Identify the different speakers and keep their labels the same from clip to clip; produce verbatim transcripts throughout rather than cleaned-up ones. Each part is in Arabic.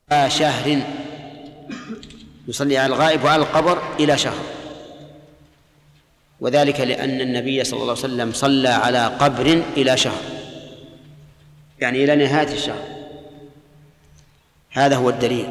Speaker 1: شهر، يصلي على الغائب وعلى القبر إلى شهر، وذلك لأن النبي صلى الله عليه وسلم صلى على قبر إلى شهر، يعني إلى نهاية الشهر. هذا هو الدليل.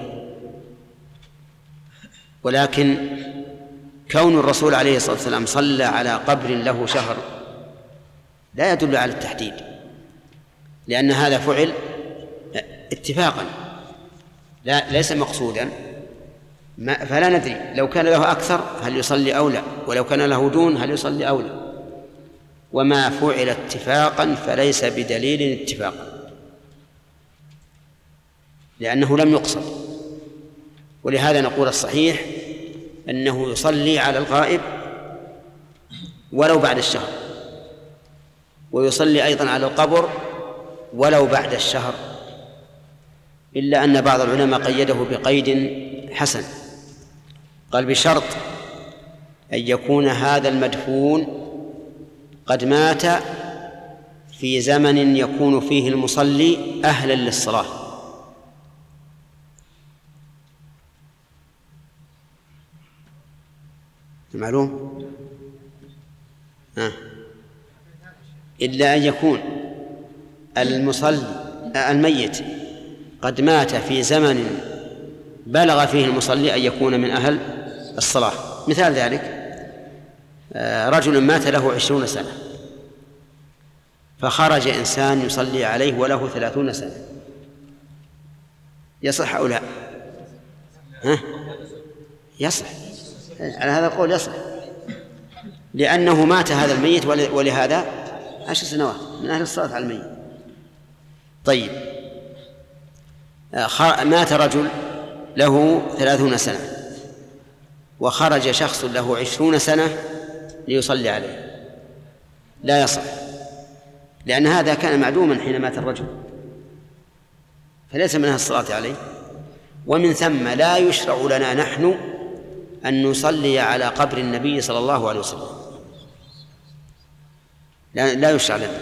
Speaker 1: ولكن كون الرسول عليه الصلاة والسلام صلى على قبر له شهر لا يدل على التحديد، لأن هذا فعل اتفاقا لا ليس مقصودا، فلا ندري لو كان له أكثر هل يصلي أو لا، ولو كان له دون هل يصلي أو لا. وما فعل اتفاقا فليس بدليل اتفاقا، لأنه لم يقصد. ولهذا نقول الصحيح أنه يصلي على الغائب ولو بعد الشهر، ويصلي أيضا على القبر ولو بعد الشهر، إلا أن بعض العلماء قيده بقيد حسن، قال بشرط أن يكون هذا المدفون قد مات في زمن يكون فيه المصلي أهلا للصلاة. معلوم؟ آه. إلا أن يكون المصلي الميت قد مات في زمن بلغ فيه المصلي أن يكون من أهل الصلاة. مثال ذلك رجل مات له عشرون سنة، فخرج إنسان يصلي عليه وله ثلاثون سنة، يصح أو لا؟ ها؟ يصح، على هذا القول يصح، لأنه مات هذا الميت ولهذا عشر سنوات من أهل الصلاة على الميت. طيب، مات رجل له ثلاثون سنة وخرج شخص له عشرون سنة ليصلي عليه، لا يصح، لأن هذا كان معدوما حين مات الرجل فليس من أهل الصلاة عليه. ومن ثم لا يشرع لنا نحن أن نصلي على قبر النبي صلى الله عليه وسلم، لا, لا يشرع لنا.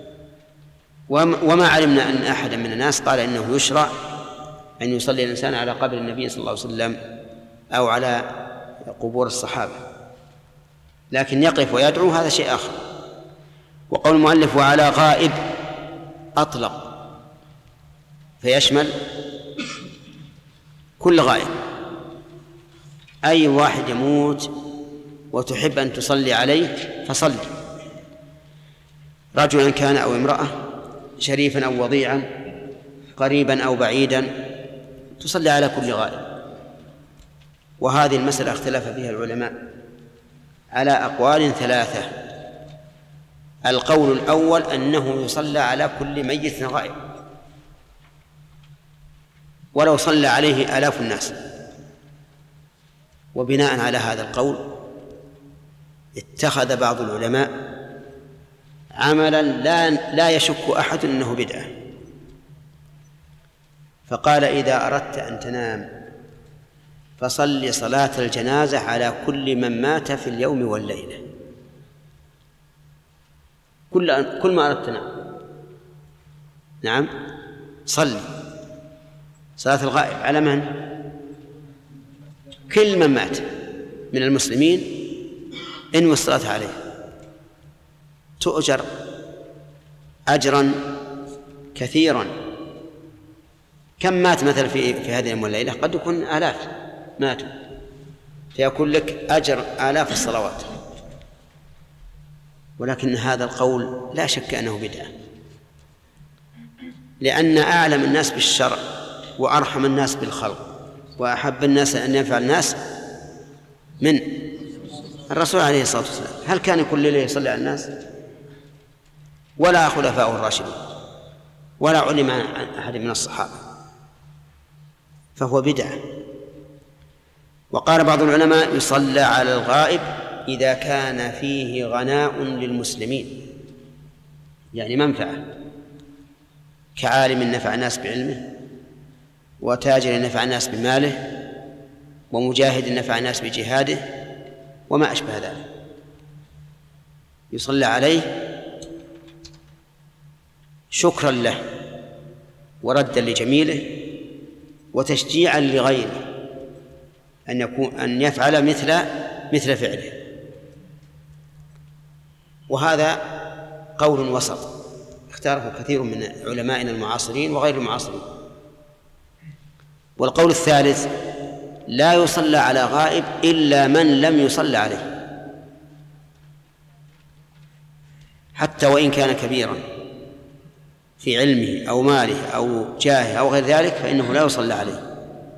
Speaker 1: وما علمنا أن أحدا من الناس قال إنه يشرع أن يصلي الإنسان على قبر النبي صلى الله عليه وسلم أو على قبور الصحابة، لكن يقف ويدعو هذا شيء آخر. وقول المؤلف وعلى غائب أطلق، فيشمل كل غائب، أي واحد يموت وتحب أن تصلي عليه فصلي، رجلا كان أو امرأة، شريفا أو وضيعا، قريبا أو بعيدا، تصلي على كل غائب. وهذه المسألة اختلف فيها العلماء على أقوال ثلاثة. القول الأول أنه يصلى على كل ميت غائب ولو صلى عليه آلاف الناس. وبناء على هذا القول اتخذ بعض العلماء عملا لا, لا يشك أحد أنه بدعة، فقال إذا أردت أن تنام فصل صلاة الجنازة على كل من مات في اليوم والليلة، كل كل ما أردت تنام، نعم، صلي صلاة الغائب على من؟ كل من مات من المسلمين، انوي الصلاة عليه، تؤجر أجرا كثيرا. كم مات مثلا في في هذه اليوم والليلة؟ قد يكون آلاف ماتوا، فيكون لك أجر آلاف الصلوات. ولكن هذا القول لا شك أنه بدعة، لأن أعلم الناس بالشرع وأرحم الناس بالخلق وأحب الناس أن ينفع الناس من الرسول عليه الصلاة والسلام. هل كان كل ليلة يصلي على الناس؟ ولا خلفاء الراشدين ولا علم عن أحد من الصحابة، فهو بدعة. وقال بعض العلماء يصلى على الغائب إذا كان فيه غناء للمسلمين، يعني منفعة، كعالم نفع الناس بعلمه، وتاجر نفع الناس بماله، ومجاهد نفع الناس بجهاده، وما أشبه ذلك، يصلى عليه شكرا له وردا لجميله وتشجيعا لغيره أن يكون أن يفعل مثل مثل فعله. وهذا قول وسط اختاره كثير من علمائنا المعاصرين وغير المعاصرين. والقول الثالث: لا يصلى على غائب إلا من لم يصلى عليه، حتى وإن كان كبيرا في علمه أو ماله أو جاهه أو غير ذلك فإنه لا يصلى عليه.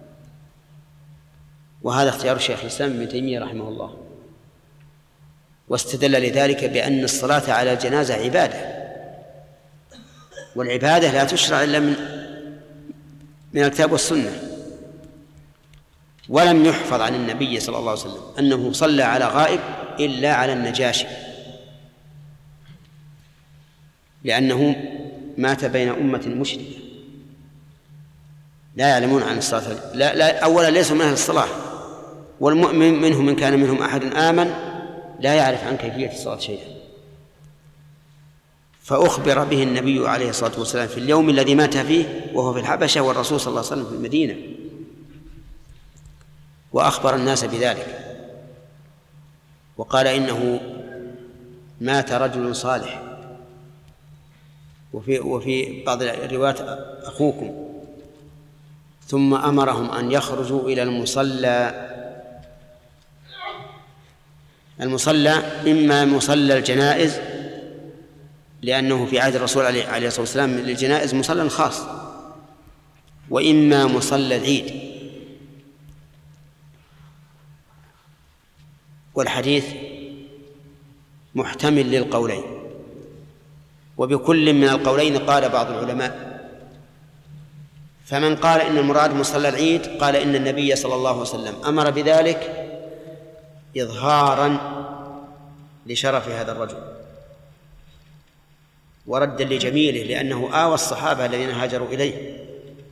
Speaker 1: وهذا اختيار الشيخ الإسلام ابن تيمية رحمه الله، واستدل لذلك بأن الصلاة على الجنازة عبادة، والعبادة لا تشرع إلا من من الكتاب والسنة. ولم يحفظ عن النبي صلى الله عليه وسلم أنه صلى على غائب إلا على النجاشي، لأنه مات بين أمة مشركة لا يعلمون عن الصلاة، لا, لا أولا ليسوا من أهل الصلاة، والمؤمن منهم من كان منهم أحد آمن لا يعرف عن كيفية الصلاة شيئا. فأخبر به النبي عليه الصلاة والسلام في اليوم الذي مات فيه وهو في الحبشة، والرسول صلى الله عليه وسلم في المدينة، وأخبر الناس بذلك وقال إنه مات رجل صالح، وفي, وفي بعض الروايات أخوكم، ثم أمرهم أن يخرجوا إلى المصلى. المصلى إما مصلى الجنائز، لأنه في عهد الرسول عليه الصلاة والسلام للجنائز مصلى خاص، وإما مصلى العيد. والحديث محتمل للقولين، وبكل من القولين قال بعض العلماء. فمن قال إن المراد مصلى العيد قال إن النبي صلى الله عليه وسلم أمر بذلك إظهارا لشرف هذا الرجل وردا لجميله، لأنه آوى الصحابة الذين هاجروا إليه.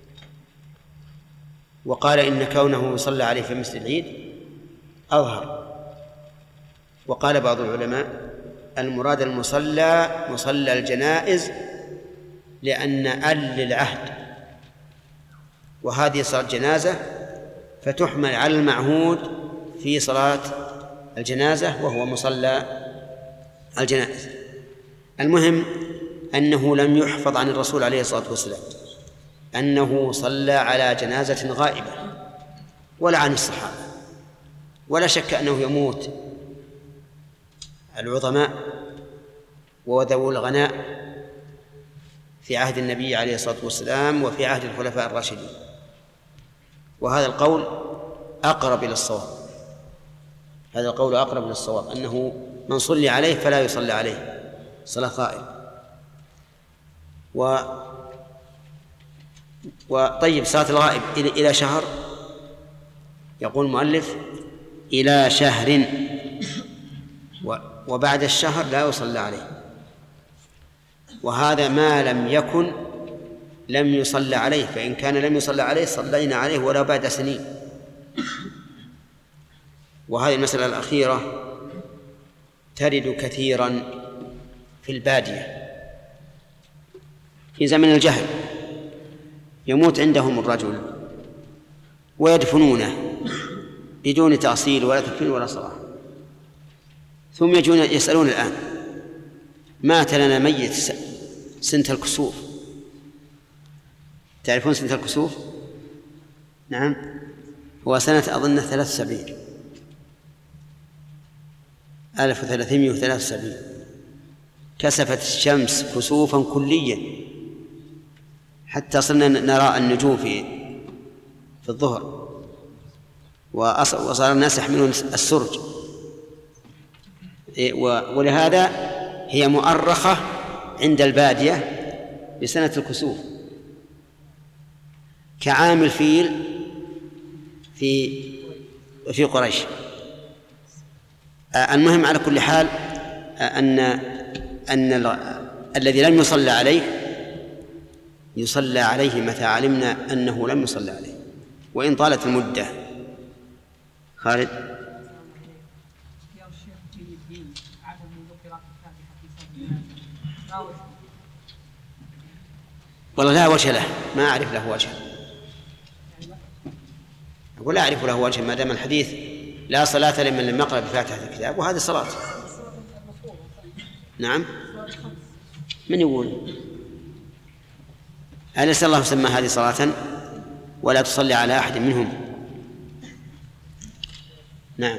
Speaker 1: وقال إن كونه يصلى عليه في مثل العيد أظهر. وقال بعض العلماء المراد المصلى مصلى الجنائز، لأن أل للعهد، وهذه صلاة جنازة فتحمل على المعهود في صلاة الجنازة وهو مصلى الجنائز. المهم أنه لم يحفظ عن الرسول عليه الصلاة والسلام أنه صلى على جنازة غائبة ولا عن الصحابة، ولا شك أنه يموت العظماء وذوو الغناء في عهد النبي عليه الصلاة والسلام وفي عهد الخلفاء الراشدين. وهذا القول أقرب إلى الصواب، هذا القول أقرب إلى الصواب أنه من صلي عليه فلا يصلى عليه صلاة غائب. و وطيب صلاة الغائب إلى شهر، يقول المؤلف إلى شهر، وبعد الشهر لا يصلى عليه، وهذا ما لم يكن لم يصلى عليه، فإن كان لم يصلى عليه صلينا عليه ولو بعد سنين. وهذه المسألة الأخيرة ترد كثيرا في البادية في زمن الجهل، يموت عندهم الرجل ويدفنونه بدون تأصيل ولا تكفين ولا صلاة، ثم يجون يسألون الآن مات لنا ميت سنة الكسوف. تعرفون سنة الكسوف؟ نعم، هو سنة أظن ثلاث سبعين ألف وثلاثمائة وثلاث وسبعين كسفت الشمس كسوفا كليا حتى صرنا نرى النجوم في في الظهر، وصار الناس يحملون السرج، ولهذا هي مؤرخة عند البادية بسنة الكسوف كعام الفيل في في قريش. المهم على كل حال أن أن الذي لم يصلى عليه يصلى عليه متى علمنا أنه لم يصلى عليه وإن طالت المدة. خالد. والله لا وجه له، ما أعرف له وجه. أقول لا أعرف له وجه ما دام الحديث لا صلاة لمن لم يقرأ بفاتحة الكتاب، وهذه صلاة. نعم، من يقول؟ أليس الله سمى هذه صلاة ولا تصلي على أحد منهم؟ نعم.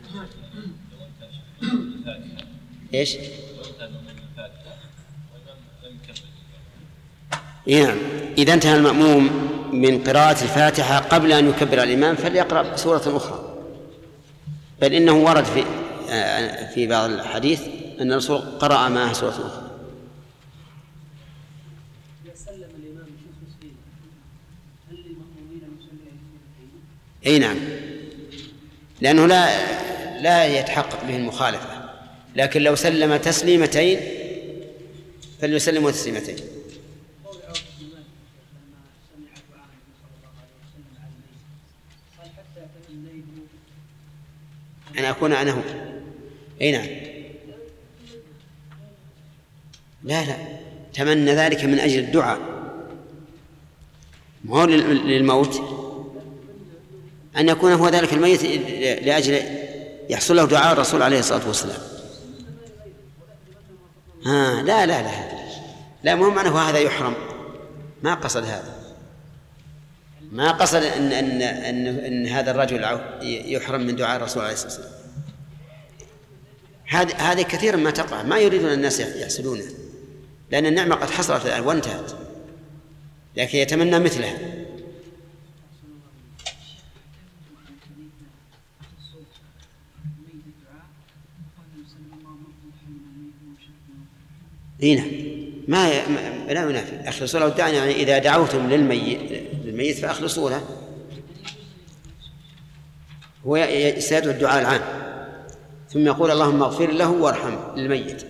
Speaker 1: إيش؟ نعم، إذا انتهى المأموم من قراءة الفاتحة قبل أن يكبر الإمام فليقرأ سورة أخرى، بل إنه ورد في في بعض الحديث أن الرسول قرأ معها سورة أخرى. أي نعم، لأنه لا لا يتحقق به المخالفة، لكن لو سلم تسليمتين فليسلم تسليمتين. أنا أكون أنا هو. أي نعم، لا لا تمنى ذلك من أجل الدعاء، ما هو للموت، أن يكون هو ذلك الميت لأجل يحصل له دعاء الرسول عليه الصلاة والسلام. ها لا لا لا لا مهم معنى هذا يحرم، ما قصد هذا، ما قصد أن, أن, أن, أن هذا الرجل يحرم من دعاء الرسول عليه الصلاة والسلام. هذه هذه كثيرا ما تقع، ما يريدون الناس يحصلونه، لأن النعمة قد حصلت الآن وانتهت، لكن يتمنى مثلها. هنا ما لا ينافي أخلصوا له الدعاء، يعني إذا دعوتم للميت للميت فأخلصوا له، هو سيدعو الدعاء العام ثم يقول اللهم اغفر له وارحمه للميت،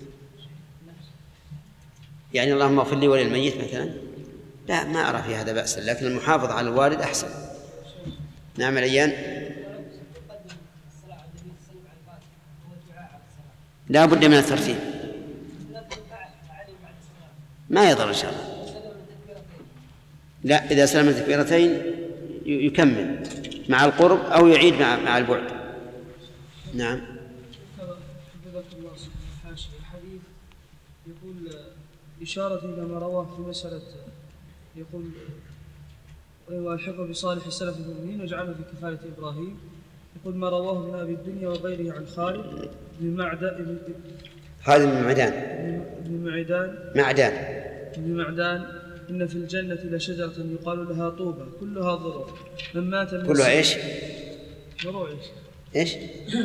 Speaker 1: يعني اللهم اغفر لي وللميت مثلا، لا ما أرى في هذا بأسا، لكن المحافظة على الوالد أحسن. نعم الأيان، لا بد من الترتيب، ما يضر إن شاء الله. لا، إذا سلم التكبيرتين يكمل مع القرب أو يعيد مع مع البعد. نعم.
Speaker 2: الحديث يقول إشارة إلى ما رواه في مسألة، يقول والحق بصالح السلف المؤمنين وجعله في كفالة إبراهيم، يقول ما رواه من أبي الدنيا وغيره عن خالد بن معدان
Speaker 1: خالد بن معدان
Speaker 2: بن معدان
Speaker 1: معدان
Speaker 2: بن معدان إن في الجنة لشجرة يقال لها طوبى كلها ضرر، من مات من
Speaker 1: كلها إيش؟
Speaker 2: ضرور إيش؟
Speaker 1: إيش؟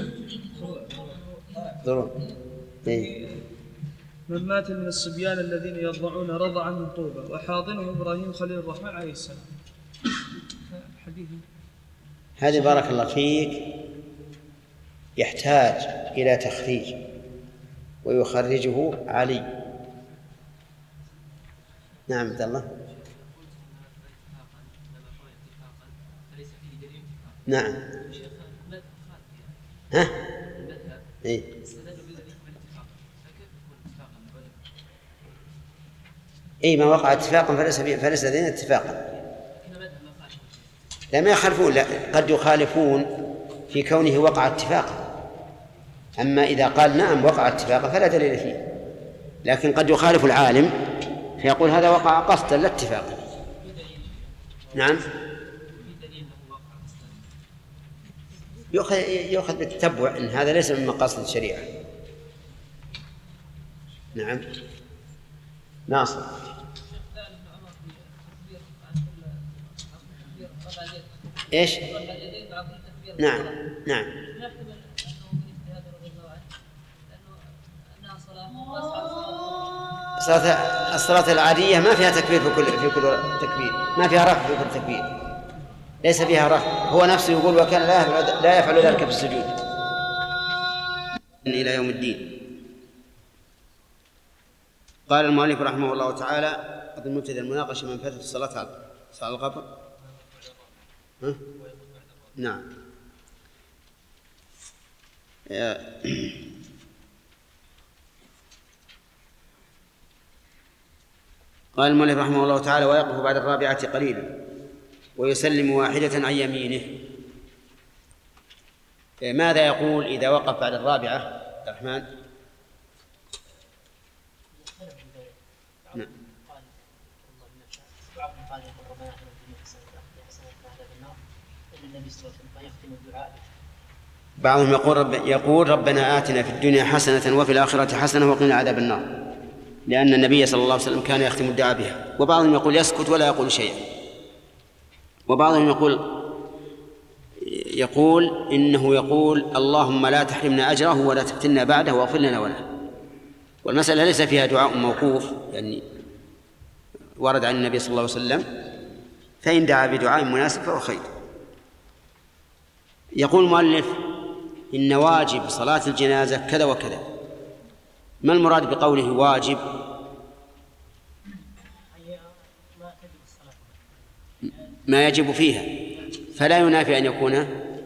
Speaker 1: ضرور. إيه؟
Speaker 2: من مات من الصبيان الذين يرضعون رضعا من طوبى وحاضنه إبراهيم خليل الرحمن عليه السلام. حديث
Speaker 1: هذه بارك الله فيك يحتاج إلى تخريج ويخرجه علي. نعم عبد الله. نعم. ها؟ إيه؟ إيه ما وقع اتفاقا فليس فليس لدينا اتفاقا. لا ما يخالفون، لا قد يخالفون في كونه وقع اتفاقا، أما إذا قال نعم وقع اتفاقا فلا دليل فيه، لكن قد يخالف العالم فيقول هذا وقع قصدا لا اتفاقا. نعم. يؤخذ يؤخذ بالتتبع ان هذا ليس من مقاصد الشريعه. نعم. ناصر. ايش؟ نعم نعم. الصلاة الصلاة العادية ما فيها تكبير في كل في كل تكبير، ما فيها رفع في كل تكبير، ليس فيها رفع، هو نفسه يقول وكان لا يفعل لا يفعل ذلك في السجود إلى يوم الدين. قال المؤلف رحمه الله تعالى قد مبتدأ المناقشة من فاتت الصلاة على صلاة القبر. ها؟ نعم. قال المؤلف رحمه الله تعالى ويقف بعد الرابعة قليلا ويسلم واحدة عن يمينه. ماذا يقول إذا وقف بعد الرابعة عبد الرحمن؟ نعم. بعضهم يقول رب يقول ربنا آتنا في الدنيا حسنة وفي الآخرة حسنة وقنا عذاب النار، لأن النبي صلى الله عليه وسلم كان يختم الدعاء بها. وبعضهم يقول يسكت ولا يقول شيئا، وبعضهم يقول يقول إنه يقول اللهم لا تحرمنا أجره ولا تفتنا بعده واغفر لنا وله. والمسألة ليس فيها دعاء موقوف يعني ورد عن النبي صلى الله عليه وسلم، فإن دعا بدعاء مناسب فهو خير. يقول المؤلف إن واجب صلاة الجنازة كذا وكذا. ما المراد بقوله واجب؟ ما يجب فيها، فلا ينافي أن يكون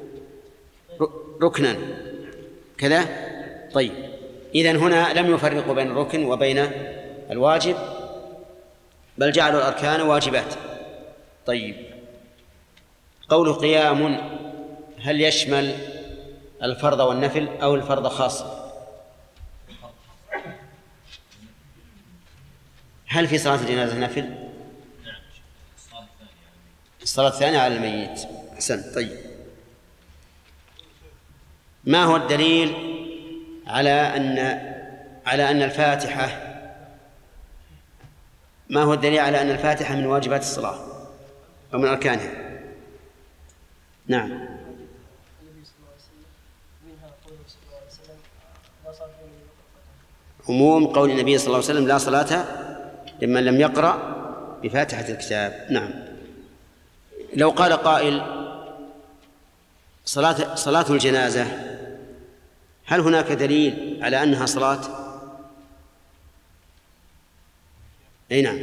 Speaker 1: ركنا كذا. طيب إذن هنا لم يفرقوا بين الركن وبين الواجب، بل جعلوا الأركان واجبات. طيب قول قيام هل يشمل الفرض والنفل أو الفرض خاصة؟ هل في صلاة الجنازة نفل؟ الصلاة الثانية على الميت. أحسن. طيب ما هو الدليل على أن على أن الفاتحة ما هو الدليل على أن الفاتحة من واجبات الصلاة أو من أركانها؟ نعم. عموم قول النبي صلى الله عليه وسلم لا صلاة لمن لم يقرأ بفاتحة الكتاب. نعم. لو قال قائل صلاة صلاة الجنازة هل هناك دليل على أنها صلاة؟ أي نعم.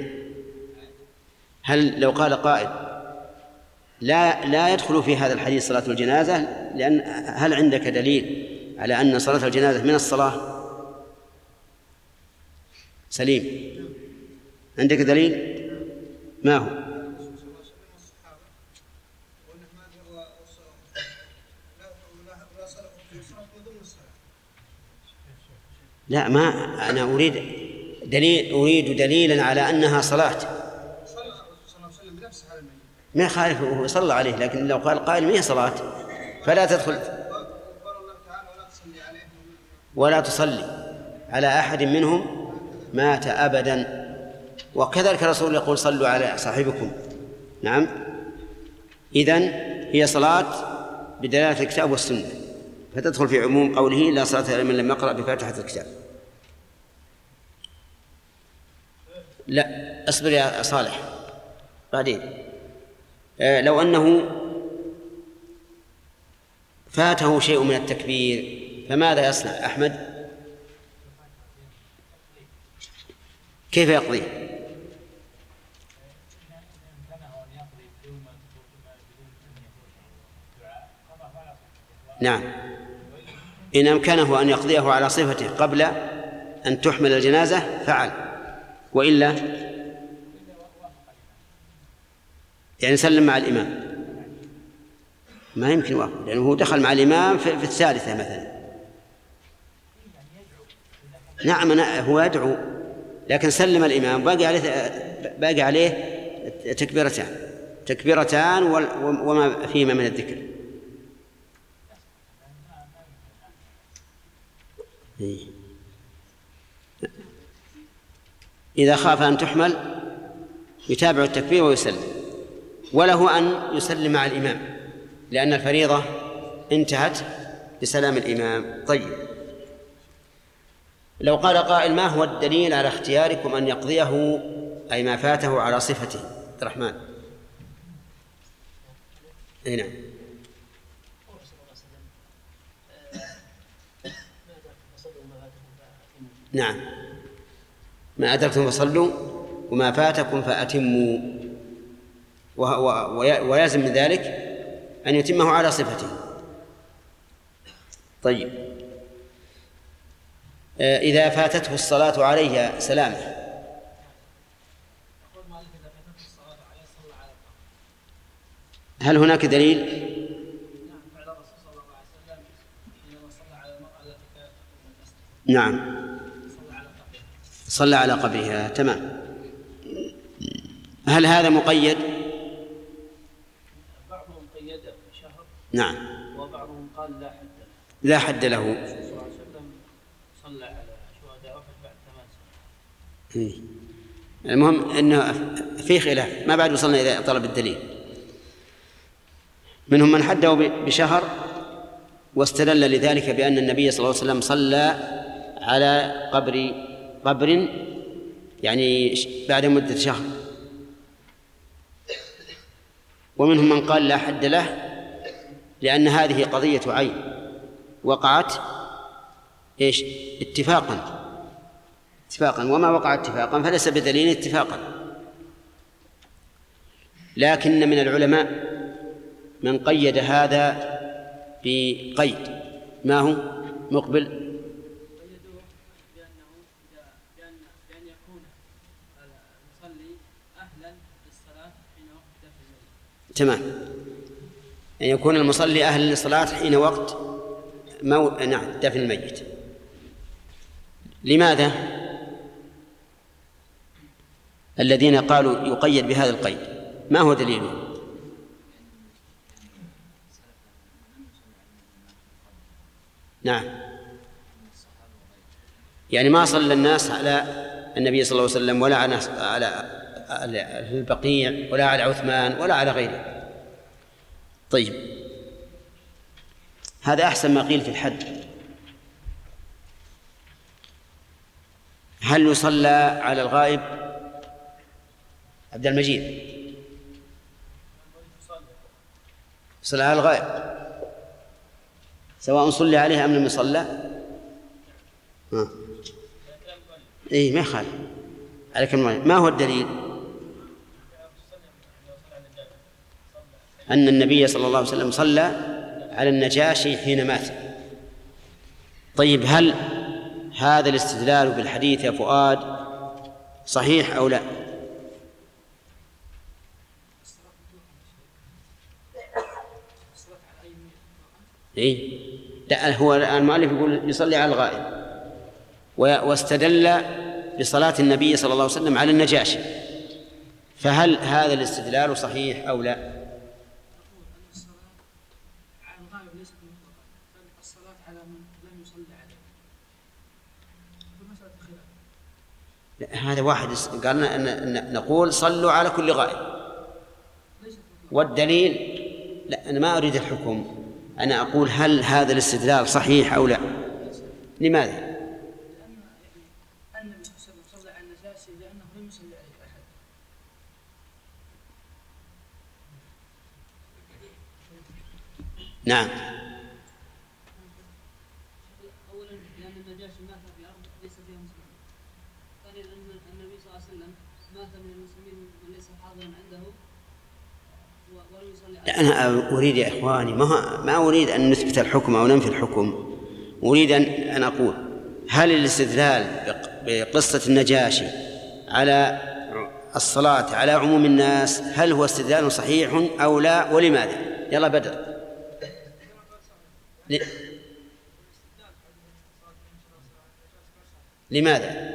Speaker 1: هل لو قال قائل لا لا يدخل في هذا الحديث صلاة الجنازة، لأن هل عندك دليل على أن صلاة الجنازة من الصلاة؟ سليم، عندك دليل؟ ما هو؟ لا، ما أنا أريد دليل أريد دليلا على أنها صلاة. ما خالف وهو صلى عليه، لكن لو قال قائل ما هي صلاة فلا تدخل ولا تصلي على أحد منهم مات أبدا. وكذلك الرسول يقول صلوا على صاحبكم. نعم. إذن هي صلاة بدلالة الكتاب والسنة، فتدخل في عموم قوله لا صلاة لمن لم يقرأ بفاتحة الكتاب. لا أصبر يا صالح بعدين. آه لو أنه فاته شيء من التكبير فماذا يصنع أحمد؟ كيف يقضي؟ نعم، إن أمكنه أن يقضيه على صفته قبل أن تحمل الجنازة فعل، وإلا يعني سلم مع الإمام. ما يمكن واحد لأنه هو دخل مع الإمام في الثالثة مثلا. نعم هو يدعو لكن سلم الإمام، باقي عليه باقي عليه تكبيرتان تكبيرتان وما فيهما من الذكر. إذا خاف أن تحمل يتابع التكبير ويسلم، وله أن يسلم مع الإمام لأن الفريضة انتهت بسلام الإمام. طيب لو قال قائل ما هو الدليل على اختياركم أن يقضيه أي ما فاته على صفته؟ عبد الرحمن. أي نعم. نعم، ما أدركتم فصلوا وما فاتكم فأتموا، ويلزم من ذلك أن يتمه على صفته. طيب إذا فاتته الصلاة عليه سلامه هل هناك دليل؟
Speaker 2: نعم فعل الرسول صلى الله عليه وسلم حينما صلى على المرأة التي كانت
Speaker 1: نعم
Speaker 2: صلى على قبرها
Speaker 1: صلى على قبرها. تمام. هل هذا مقيد؟
Speaker 2: بعضهم قيده بشهر
Speaker 1: نعم.
Speaker 2: وبعضهم قال لا حد له.
Speaker 1: لا حد له.
Speaker 2: الرسول صلى الله عليه وسلم صلى على شهداء أحد بعد ثمان سنوات.
Speaker 1: المهم أنه في خلاف، ما بعد وصلنا إلى طلب الدليل. منهم من حده بشهر واستدل لذلك بأن النبي صلى الله عليه وسلم صلى على قبر قبر يعني بعد مدة شهر. ومنهم من قال لا حد له لأن هذه قضية عين وقعت إيش اتفاقا اتفاقا وما وقع اتفاقا فليس بدليل اتفاقا. لكن من العلماء من قيد هذا بقيد. ما هو مقبل؟
Speaker 2: قيدوه بأنه بأن بأن يكون المصلي أهلا للصلاة حين وقت دفن الميت.
Speaker 1: تمام. أن يكون المصلي أهلا للصلاة حين وقت مو... نعم دفن الميت. لماذا الذين قالوا يقيد بهذا القيد؟ ما هو دليله؟ نعم يعني ما صلى الناس على النبي صلى الله عليه وسلم ولا على على البقيع ولا على عثمان ولا على غيره. طيب هذا أحسن ما قيل في الحد. هل يصلى على الغائب؟ عبد المجيد صلى على الغائب سواء صلي عليه أم لم يصلى؟ ها إيه ما يخالف عليك. ما هو الدليل؟ أن النبي صلى الله عليه وسلم صلى على النجاشي حين مات. طيب هل هذا الاستدلال بالحديث يا فؤاد صحيح أو لا؟ إيه لا هو المؤلف يقول يصلي على الغائب واستدل بصلاة النبي صلى الله عليه وسلم على النجاشي، فهل هذا الاستدلال صحيح أو لا؟ هذا واحد قال أن نقول صلوا على كل غائب والدليل لا. أنا ما أريد الحكم، أنا أقول هل هذا الاستدلال صحيح أو لا؟ لماذا؟
Speaker 2: لأن النبي صلى الله عليه وسلم صلى على النجاشي لأنه لم يصلي عليه أحد.
Speaker 1: نعم.
Speaker 2: أولا لأن النجاشي مات في أرض ليس فيها مسلمين. ثانيا أن النبي صلى الله عليه وسلم مات من المسلمين من ليس حاضرا عنده ولم يصلي عليه.
Speaker 1: أنا أريد يا إخواني ما ما أريد أن نثبت الحكم أو ننفي الحكم، أريد أن أن أقول هل الاستدلال بقصة النجاشي على الصلاة على عموم الناس هل هو استدلال صحيح أو لا ولماذا؟ يلا بدر. ل... لماذا؟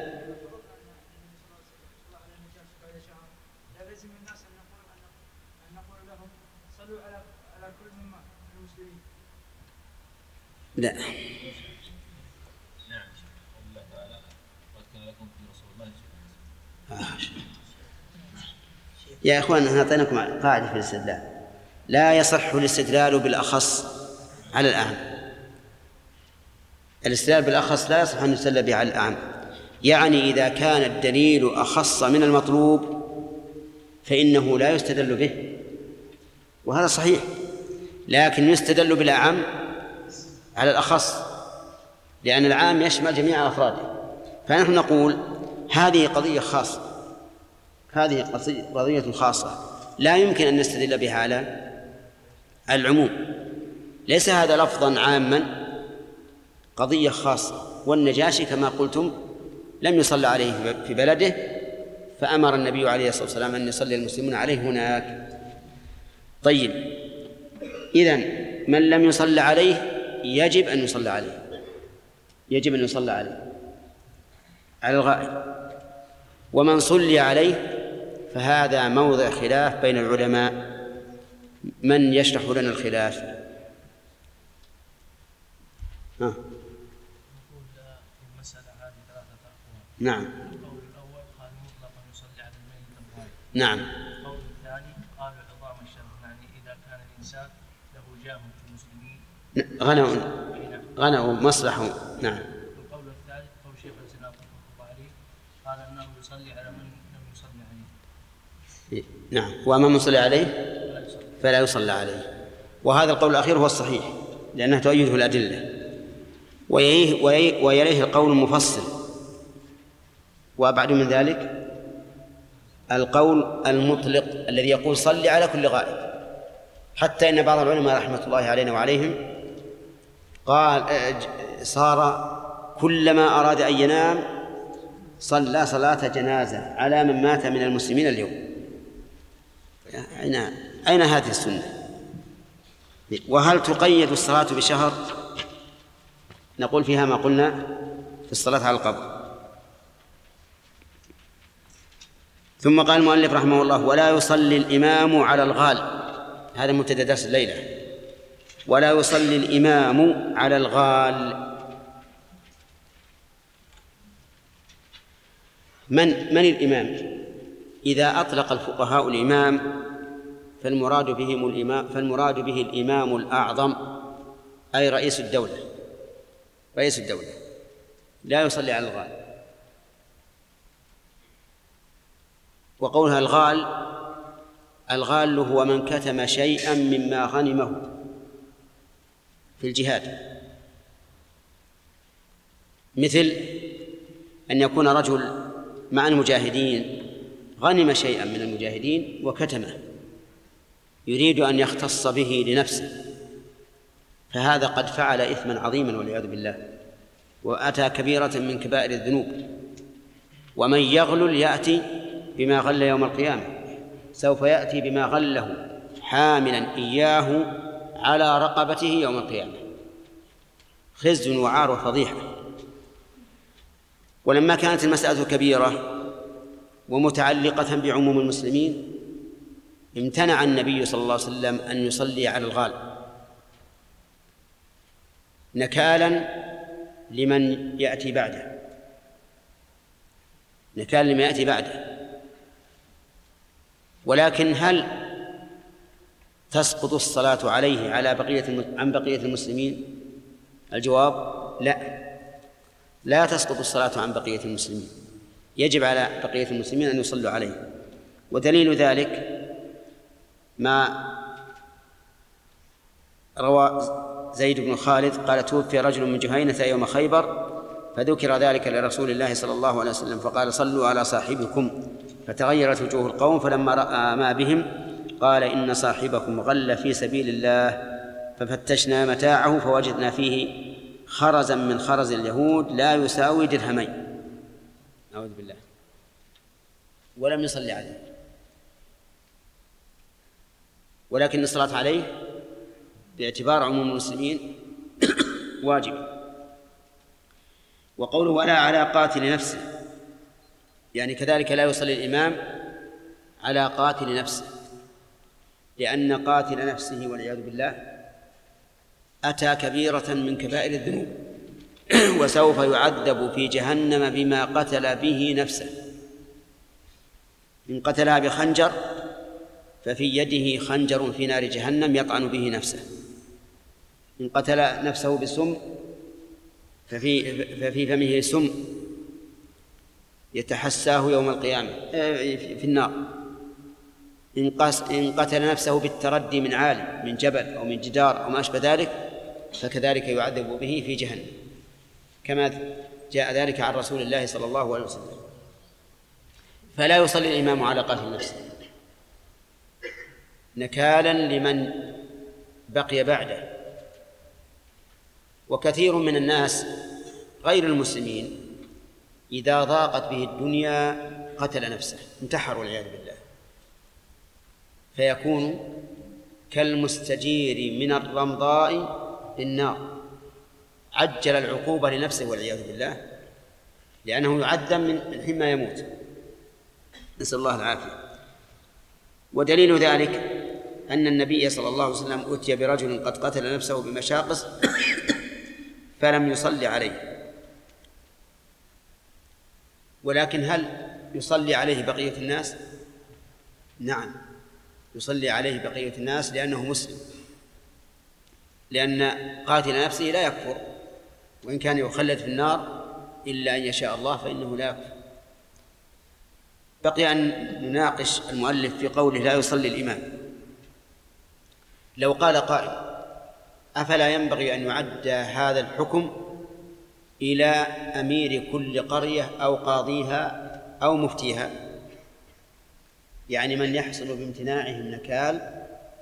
Speaker 1: لا يا إخوان أنا أعطيناكم قاعدة في الاستدلال، لا يصح الاستدلال بالأخص على الأعم. الاستدلال بالأخص لا يصح أن يستدل به على الأعم، يعني إذا كان الدليل أخص من المطلوب فإنه لا يستدل به، وهذا صحيح، لكن يستدل بالأعم على الأخص لأن العام يشمل جميع أفراده. فنحن نقول هذه قضية خاصة، هذه قضية خاصة لا يمكن أن نستدل بها على العموم. ليس هذا لفظا عاما، قضية خاصة. والنجاشي كما قلتم لم يصلى عليه في بلده، فأمر النبي عليه الصلاة والسلام أن يصلي المسلمون عليه هناك. طيب، إذن من لم يصلى عليه يجب أن يصلى عليه، يجب أن يصلى عليه على الغائب. ومن صلي عليه فهذا موضع خلاف بين العلماء. من يشرح لنا الخلاف؟ ها. نعم.
Speaker 3: القول الأول قال مطلقا يصلي على الميت الغائب.
Speaker 1: نعم.
Speaker 3: القول الثاني قال عظام الشرف، يعني إذا كان الإنسان له جاه في المسلمين
Speaker 1: غنى غنى مصلحه. نعم.
Speaker 3: القول الثالث قول شيخ الإسلام رحمه الله عليه قال أنه يصلي على من لم يصلي عليه.
Speaker 1: نعم. وأما من صلي عليه فلا يصلى عليه. وهذا القول الأخير هو الصحيح لأنه تؤيده الأدلة. ويليه, ويليه القول المفصل، وأبعد من ذلك القول المطلق الذي يقول صلي على كل غائب. حتى إن بعض العلماء رحمة الله علينا وعليهم قال صار كلما أراد أن ينام صلى صلاة جنازة على من مات من المسلمين اليوم. أين أين هذه السنة؟ وهل تقيد الصلاة بشهر؟ نقول فيها ما قلنا في الصلاة على القبر. ثم قال المؤلف رحمه الله: ولا يصلي الإمام على الغال. هذا مبتدأ درس الليلة. ولا يصلي الإمام على الغال. من من الإمام؟ إذا أطلق الفقهاء الإمام فالمراد بهم الإمام فالمراد به الإمام الأعظم، أي رئيس الدولة. رئيس الدولة لا يصلي على الغال. وقولها الغال، الغال هو من كتم شيئا مما غنمه في الجهاد، مثل أن يكون رجل مع المجاهدين غنم شيئا من المجاهدين وكتمه، يريد أن يختص به لنفسه، فهذا قد فعل إثما عظيما والعياذ بالله، وأتى كبيرة من كبائر الذنوب. ومن يغلل يأتي بما غل يوم القيامة، سوف يأتي بما غله حاملا إياه على رقبته يوم القيامة، خزي وعار وفضيحة. ولما كانت المسألة كبيرة ومتعلقة بعموم المسلمين امتنع النبي صلى الله عليه وسلم أن يصلي على الغال نكالا لمن يأتي بعده، نكالا لمن يأتي بعده. ولكن هل تسقط الصلاة عليه على بقية عن بقية المسلمين؟ الجواب لا، لا تسقط الصلاة عن بقية المسلمين، يجب على بقية المسلمين أن يصلوا عليه. ودليل ذلك ما روى زيد بن خالد قال: توفي رجل من جهينة يوم خيبر فذكر ذلك لرسول الله صلى الله عليه وسلم فقال: صلوا على صاحبكم، فتغيرت وجوه القوم، فلما رأى ما بهم قال: إن صاحبكم غل في سبيل الله، ففتشنا متاعه فوجدنا فيه خرزا من خرز اليهود لا يساوي درهمين. أعوذ بالله. ولم يصلي عليه، ولكن الصلاة عليه باعتبار عموم المسلمين واجب. وقوله: ولا على قاتل نفسه، يعني كذلك لا يصلي الإمام على قاتل نفسه، لأن قاتل نفسه والعياذ بالله أتى كبيرة من كبائر الذنوب وسوف يعذب في جهنم بما قتل به نفسه. إن قتلها بخنجر ففي يده خنجر في نار جهنم يطعن به نفسه، إن قتل نفسه بسم ففي, ففي فمه سم يتحساه يوم القيامة في النار، إن قتل نفسه بالتردي من عالي من جبل أو من جدار أو ما أشبه ذلك فكذلك يعذب به في جهنم، كما جاء ذلك عن رسول الله صلى الله عليه وسلم. فلا يصلي الإمام على قاتل نفسه نكالا لمن بقي بعده. وكثير من الناس غير المسلمين إذا ضاقت به الدنيا قتل نفسه، انتحر والعياذ بالله، فيكون كالمستجير من الرمضاء بالنار، عجل العقوبة لنفسه والعياذ بالله، لأنه يعذب من حين ما يموت، نسأل الله العافية. ودليل ذلك أن النبي صلى الله عليه وسلم أتي برجل قد قتل نفسه بمشاقص فلم يصلي عليه، ولكن هل يصلي عليه بقية الناس؟ نعم، يصلي عليه بقية الناس لأنه مسلم، لأن قاتل نفسه لا يكفر، وإن كان يخلد في النار إلا أن يشاء الله فإنه لا يكفر. بقي أن نناقش المؤلف في قوله لا يصلي الإمام. لو قال قائل أفلا ينبغي أن يعد هذا الحكم إلى أمير كل قرية أو قاضيها أو مفتيها، يعني من يحصل بامتناعه النكال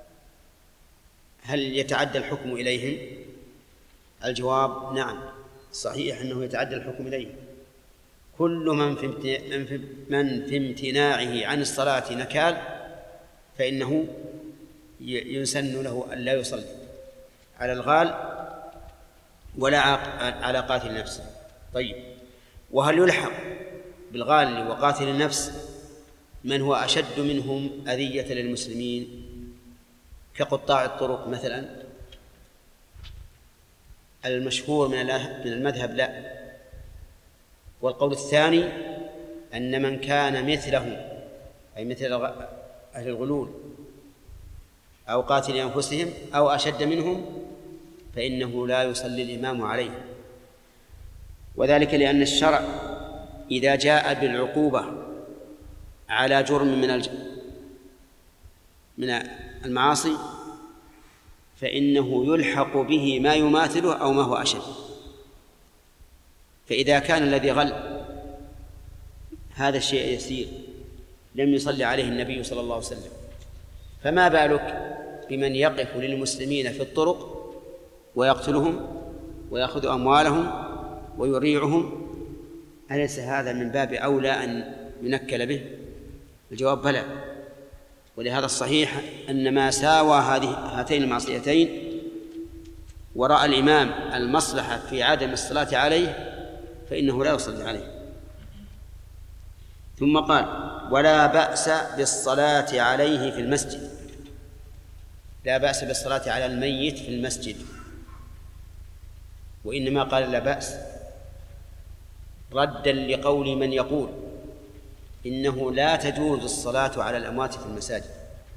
Speaker 1: هل يتعدى الحكم إليهم؟ الجواب نعم، صحيح أنه يتعدى الحكم إليهم. كل من في من في امتناعه عن الصلاة نكال فإنه يسن له أن لا يصلي على الغال ولا على قاتل نفسه. طيب، وهل يلحق بالغال وقاتل النفس من هو أشد منهم أذية للمسلمين كقطاع الطرق مثلا؟ المشهور من المذهب لا، والقول الثاني أن من كان مثله أي مثل أهل الغلول أو قاتل أنفسهم أو أشد منهم فإنه لا يصلي الإمام عليه، وذلك لأن الشرع إذا جاء بالعقوبة على جرم من من المعاصي فإنه يلحق به ما يماثله أو ما هو أشد. فإذا كان الذي غل هذا الشيء يسير لم يصلي عليه النبي صلى الله عليه وسلم، فما بالك بمن يقف للمسلمين في الطرق ويقتلهم ويأخذ أموالهم ويريعهم؟ أليس هذا من باب أولى أن ينكل به؟ الجواب بلى. ولهذا الصحيح أن ما ساوى هذه هاتين المعصيتين ورأى الإمام المصلحة في عدم الصلاة عليه فإنه لا يصلي عليه. ثم قال ولا بأس بالصلاة عليه في المسجد، لا بأس بالصلاة على الميت في المسجد، وإنما قال لا بأس ردا لقول من يقول إنه لا تجوز الصلاة على الأموات في المساجد،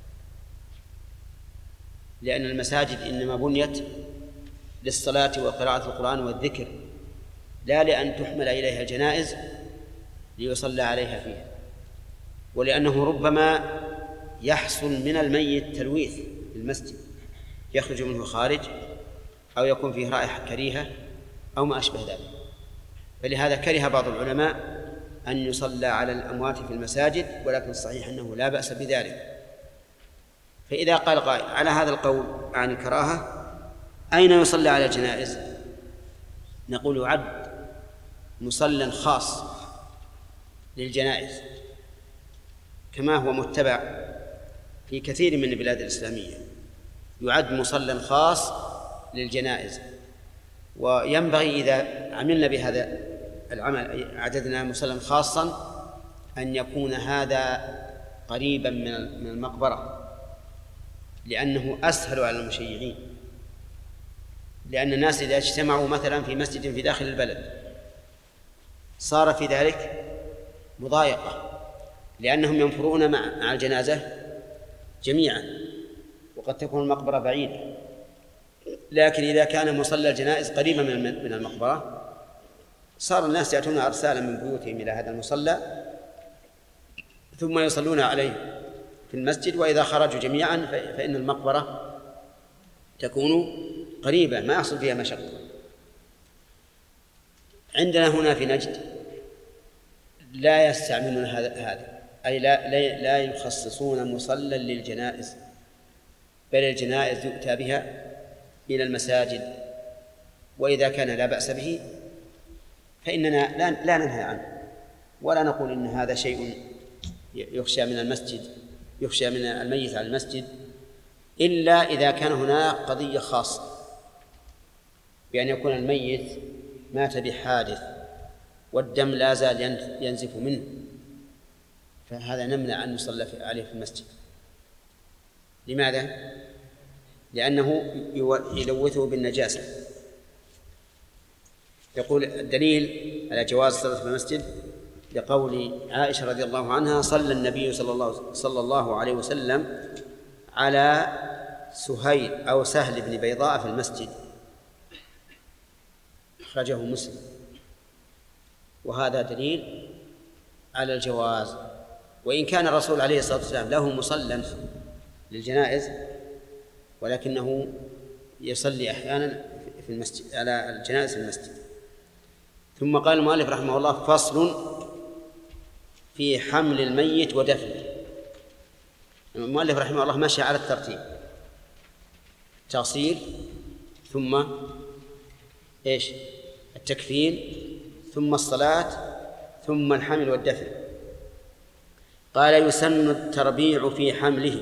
Speaker 1: لأن المساجد إنما بنيت للصلاة وقراءة القرآن والذكر، لا لأن تحمل إليها الجنائز ليصلى عليها فيها، ولأنه ربما يحصل من الميت تلويث في المسجد، يخرج منه خارج أو يكون فيه رائحة كريهة أو ما أشبه ذلك، فلهذا كره بعض العلماء أن يصلى على الأموات في المساجد، ولكن الصحيح أنه لا بأس بذلك. فإذا قال قائل على هذا القول عن الكراهة أين يصلى على الجنائز؟ نقول يعد مصلى خاص للجنائز كما هو متبع في كثير من البلاد الإسلامية، يعد مصلى خاص للجنائز. وينبغي إذا عملنا بهذا العمل عددنا مصلى خاصا أن يكون هذا قريبا من المقبرة، لأنه أسهل على المشيعين، لأن الناس إذا اجتمعوا مثلا في مسجد في داخل البلد صار في ذلك مضايقة، لأنهم ينفرون مع الجنازة جميعا وقد تكون المقبرة بعيدة. لكن إذا كان مصلى الجنائز قريبا من المقبرة صار الناس يأتون أرسالا من بيوتهم إلى هذا المصلى ثم يصلون عليه في المسجد، وإذا خرجوا جميعا فإن المقبرة تكون قريبة ما يحصل فيها مشقة. عندنا هنا في نجد لا يستعملون هذا، أي لا, لا يخصصون مصلى للجنائز، بل الجنائز يؤتى بها إلى المساجد، وإذا كان لا بأس به فإننا لا, لا ننهى عنه ولا نقول إن هذا شيء يخشى من المسجد، يخشى من الميت على المسجد، إلا إذا كان هناك قضية خاصة بأن يكون الميت مات بحادث والدم لا زال ينزف منه، فهذا نمنع أن يصلى عليه في المسجد. لماذا؟ لأنه يلوثه بالنجاسة. يقول الدليل على جواز الصلاة في المسجد لقول عائشة رضي الله عنها: صلى النبي صلى الله, صلى الله عليه وسلم على سهيل أو سهل بن بيضاء في المسجد، أخرجه مسلم. وهذا دليل على الجواز، وإن كان الرسول عليه الصلاة والسلام له مصلى للجنائز ولكنه يصلي أحيانا في المسجد على الجنائز في المسجد. ثم قال المؤلف رحمه الله: فصل في حمل الميت ودفنه. المؤلف رحمه الله مشى على الترتيب: تغسيل، ثم إيش؟ التكفين، ثم الصلاة، ثم الحمل والدفن. قال: يسن التربيع في حمله.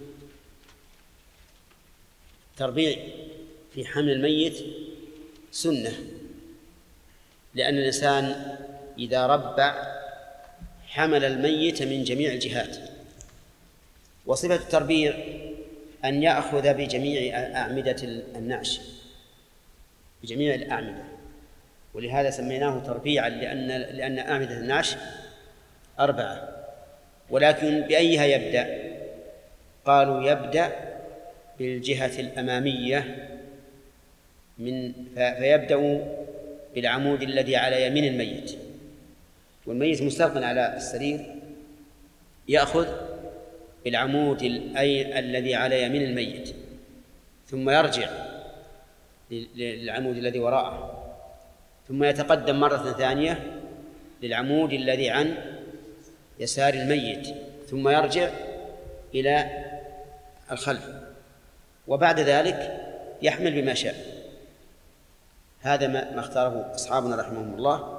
Speaker 1: تربيع في حمل الميت سنة، لأن الإنسان إذا ربع حمل الميت من جميع الجهات. وصفة التربيع أن يأخذ بجميع أعمدة النعش، بجميع الأعمدة، ولهذا سميناه تربيعا لأن لأن أعمدة النعش أربعة. ولكن بأيها يبدأ؟ قالوا يبدأ بالجهة الأمامية من فيبدأ بالعمود الذي على يمين الميت، والميت مستلقٍ على السرير، يأخذ بالعمود الذي على يمين الميت، ثم يرجع للعمود الذي وراءه، ثم يتقدم مرة ثانية للعمود الذي عن يسار الميت، ثم يرجع إلى الخلف، وبعد ذلك يحمل بما شاء. هذا ما اختاره أصحابنا رحمهم الله،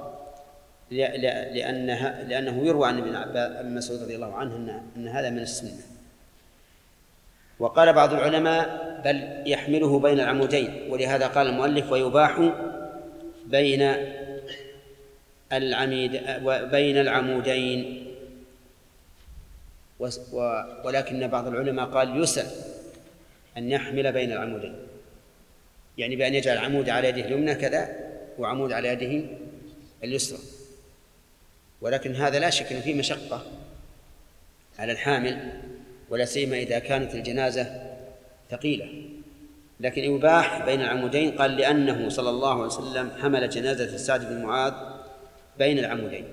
Speaker 1: لأنها لأنه يروى عن ابن مسعود رضي الله عنه أن هذا من السنة. وقال بعض العلماء: بل يحمله بين العمودين، ولهذا قال المؤلف: ويباح بين العميد وبين العمودين. ولكن بعض العلماء قال: يسن أن يحمل بين العمودين، يعني بأن يجعل عمود على يده اليمنى كذا وعمود على يده اليسرى. ولكن هذا لا شك أن فيه مشقة على الحامل، ولا سيما إذا كانت الجنازة ثقيلة. لكن يباح بين العمودين، قال: لأنه صلى الله عليه وسلم حمل جنازة سعد بن معاذ بين العمودين.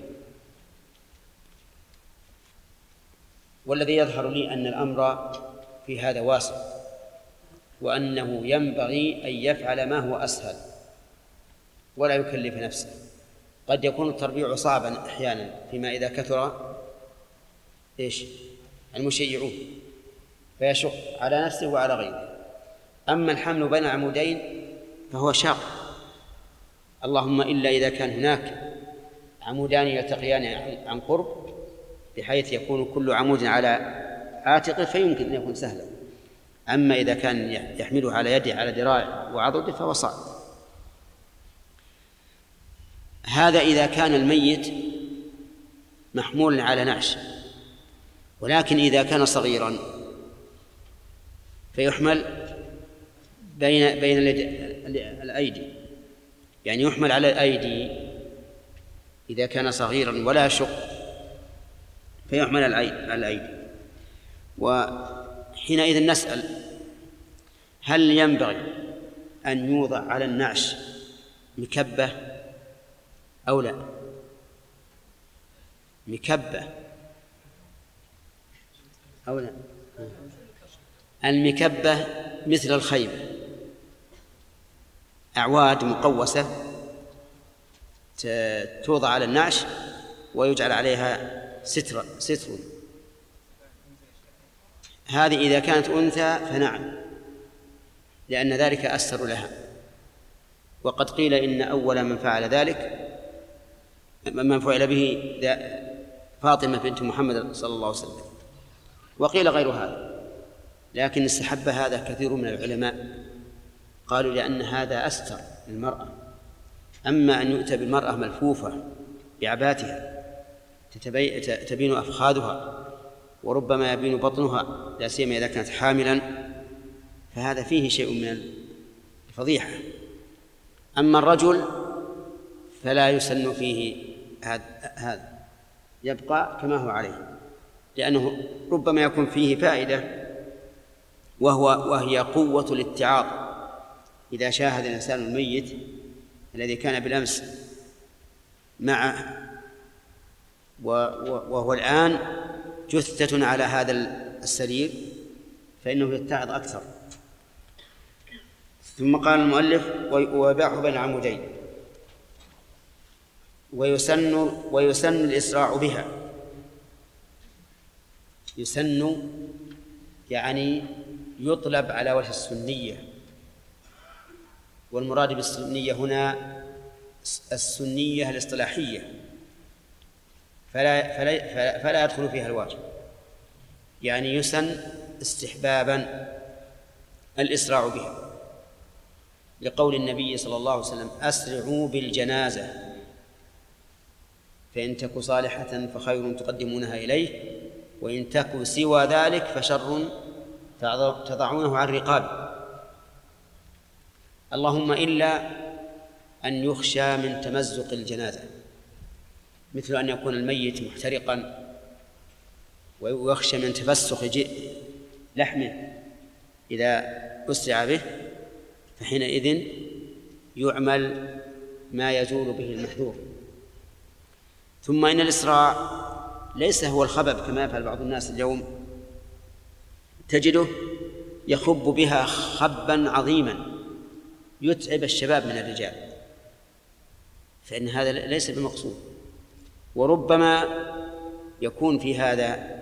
Speaker 1: والذي يظهر لي أن الأمر في هذا واسع، وأنه ينبغي أن يفعل ما هو أسهل ولا يكلف نفسه. قد يكون التربيع صعبا أحيانا فيما إذا كثر إيش المشيعون فيشق على نفسه وعلى غيره. أما الحمل بين العمودين فهو شاق، اللهم إلا إذا كان هناك عمودان يلتقيان عن قرب بحيث يكون كل عمود على عاتقه فيمكن أن يكون سهلا. أما إذا كان يحمله على يده على ذراع وعضده فهو صعب. هذا إذا كان الميت محمولا على نعش. ولكن إذا كان صغيرا فيحمل بين بين الأيدي، يعني يحمل على الأيدي إذا كان صغيرا ولا يشق فيحمل على الأيدي. وحينئذ نسأل: هل ينبغي أن يوضع على النعش مكبة أو لا؟ مكبة أو لا؟ المكبة مثل الخيمة، أعواد مقوسة توضع على النعش ويجعل عليها ستر ستر هذه إذا كانت أنثى فنعم، لأن ذلك أستر لها. وقد قيل إن أول من فعل ذلك من فعل به فاطمة بنت محمد صلى الله عليه وسلم، وقيل غير هذا. لكن استحب هذا كثير من العلماء، قالوا لأن هذا أستر للمرأة. أما أن يؤتى بالمرأة ملفوفة بعباتها تبين أفخاذها وربما يبين بطنها، لا سيما إذا كانت حاملا، فهذا فيه شيء من الفضيحة. أما الرجل فلا يسن فيه هذا، يبقى كما هو عليه، لأنه ربما يكون فيه فائدة، وهو وهي قوة الاتعاظ. إذا شاهد الإنسان الميت الذي كان بالأمس معه وهو الآن جثة على هذا السرير فإنه يتعظ أكثر. ثم قال المؤلف: ويباح بين عمودين. ويسن ويسن الإسراع بها. يسن يعني يطلب على وجه السنية، والمراد بالسنية هنا السنية الاصطلاحية، فلا, فلا, فلا يدخل فيها الواجب. يعني يسن استحبابا الإسراع بها، لقول النبي صلى الله عليه وسلم: أسرعوا بالجنازة فإن تك صالحة فخير تقدمونها إليه، وإن تك سوى ذلك فشر تضعونه عن رقاب. اللهم إلا أن يخشى من تمزق الجنازة، مثل أن يكون الميت محترقا ويخشى من تفسخ لحمه إذا أسرع به، فحينئذ يعمل ما يزول به المحذور. ثم إن الإسراع ليس هو الخبب كما يفعل بعض الناس اليوم، تجده يخب بها خبا عظيما يتعب الشباب من الرجال، فإن هذا ليس بمقصود. وربما يكون في هذا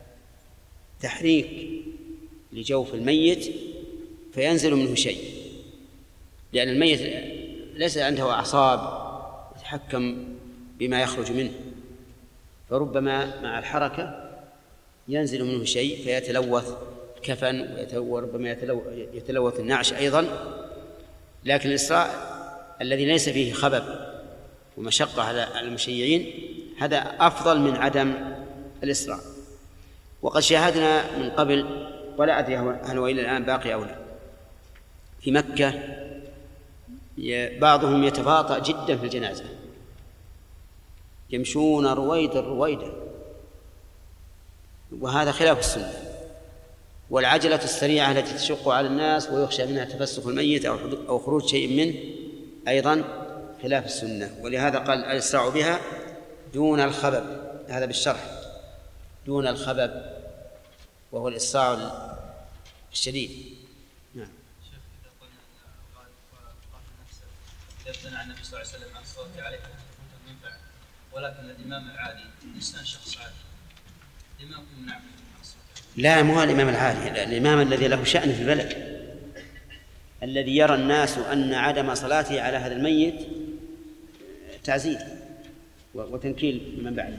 Speaker 1: تحريك لجوف الميت فينزل منه شيء، لأن الميت ليس عنده أعصاب يتحكم بما يخرج منه، فربما مع الحركة ينزل منه شيء فيتلوث الكفن وربما يتلوث النعش أيضا. لكن الإسراع الذي ليس فيه خبب ومشقة على المشيعين هذا أفضل من عدم الإسراع. وقد شاهدنا من قبل، ولا أدري هل هو إلى الآن باقي أو لا، في مكة بعضهم يتباطأ جدا في الجنازة، يمشون رويدا رويدا، وهذا خلاف السنة. والعجلة السريعة التي تشق على الناس ويخشى منها تفسخ الميت أو خروج شيء منه أيضا خلاف السنة. ولهذا قال الإسراع بها دون الخبب، هذا بالشرح، دون الخبب وهو الإسراع الشديد. نعم.
Speaker 4: شيخ، إذا قلنا أن الغالب وقف نفسه إذا ابتنع النبي صلى الله عليه وسلم عن الصلاة عليه منفعة، ولكن الإمام العادي إنسان شخص عادي، الإمام يمنع عن الصلاة.
Speaker 1: لا، مو الإمام العادي، لا، الإمام الذي له شأن في البلد، الذي يرى الناس أن عدم صلاته على هذا الميت تعزيز وتنكيل من بعده.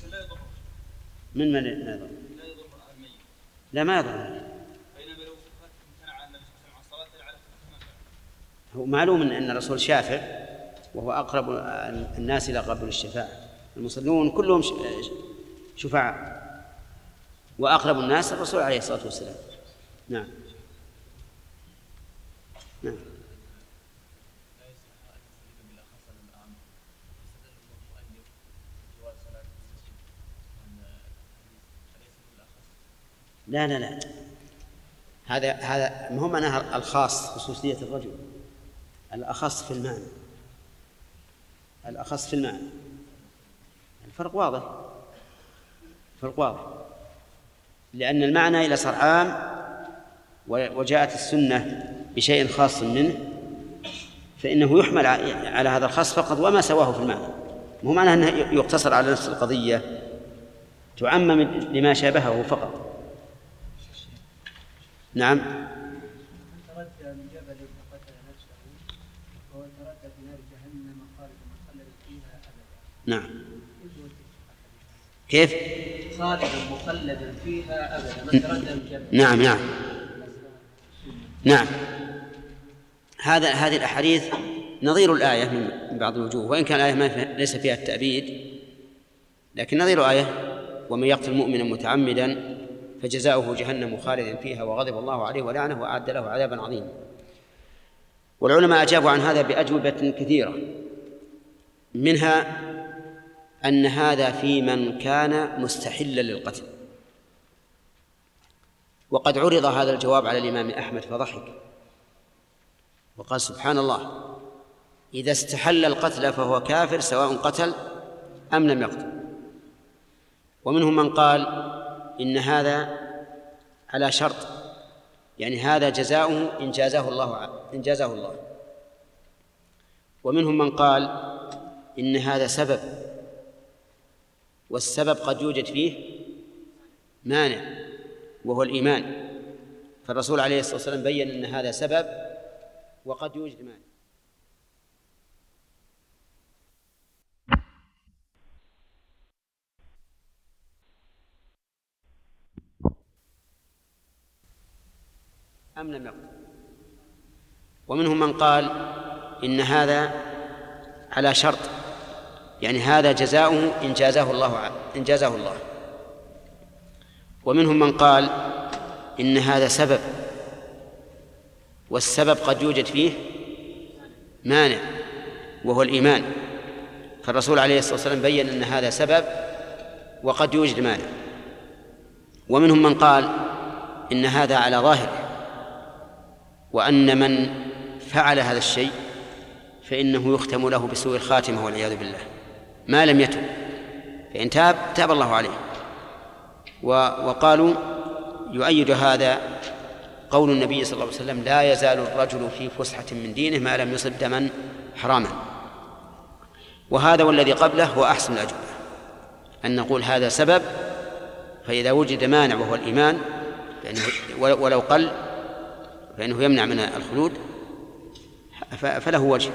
Speaker 1: من من لا يضر؟
Speaker 4: لا يضر الميت.
Speaker 1: لا، ما يضر.
Speaker 4: بينما لو امتنع النبي صلى الله عليه وسلم عن الصلاة على
Speaker 1: هو معلوم أن الرسول شافع، وهو أقرب الناس إلى قبول الشفاعة. المصلون كلهم شفعاء، وأقرب الناس الرسول عليه الصلاة والسلام. نعم. نعم. لا لا لا، هذا هذا ما هو معناها الخاص خصوصية الرجل، الأخص في المعنى، الأخص في المعنى. الفرق واضح، الفرق واضح، لأن المعنى إذا صار عام وجاءت السنة بشيء خاص منه فإنه يحمل على هذا الخاص فقط وما سواه في المعنى، مو معناه أنه يقتصر على نفس القضية، تعمم لما شابهه فقط. نعم.
Speaker 5: تردى من جبل فقتل نفسه وهو تردى في نار جهنم خالدا مخلدا فيها أبدا.
Speaker 1: نعم. كيف؟
Speaker 5: خالدا مخلدا فيها أبدا، من تردى من جبل.
Speaker 1: نعم نعم. نعم، هذا هذه الأحاديث نظير الآية من بعض الوجوه، وإن كان الآية ما ليس فيها التأبيد، لكن نظير آية: ومن يقتل مؤمنا متعمدا فجزاؤه جهنم خالدا فيها وغضب الله عليه ولعنه وأعد له عذابا عظيما. والعلماء أجابوا عن هذا بأجوبة كثيرة، منها أن هذا في من كان مستحلا للقتل، وقد عرض هذا الجواب على الإمام أحمد فضحك وقال: سبحان الله، إذا استحل القتل فهو كافر سواء قتل أم لم يقتل. ومنهم من قال إن هذا على شرط، يعني هذا جزاؤه إن جازاه الله إن جازاه الله. ومنهم من قال إن هذا سبب، والسبب قد يوجد فيه مانع وهو الإيمان، فالرسول عليه الصلاة والسلام بيّن أن هذا سبب وقد يوجد مانع. أم لم يقل. ومنهم من قال إن هذا على شرط، يعني هذا جزاؤه إن جازاه الله إن جازاه الله. ومنهم من قال إن هذا سبب، والسبب قد يوجد فيه مانع وهو الإيمان، فالرسول عليه الصلاة والسلام بيّن أن هذا سبب وقد يوجد مانع. ومنهم من قال إن هذا على ظاهره، وأن من فعل هذا الشيء فإنه يختم له بسوء الخاتمة والعياذ بالله ما لم يتب، فإن تاب تاب الله عليه. وقالوا يؤيد هذا قول النبي صلى الله عليه وسلم: لا يزال الرجل في فسحة من دينه ما لم يصب دما حراما. وهذا والذي قبله هو أحسن الأجوبة، أن نقول هذا سبب، فإذا وجد مانع وهو الإيمان فإنه ولو قل فإنه يمنع من الخلود، فله وجه.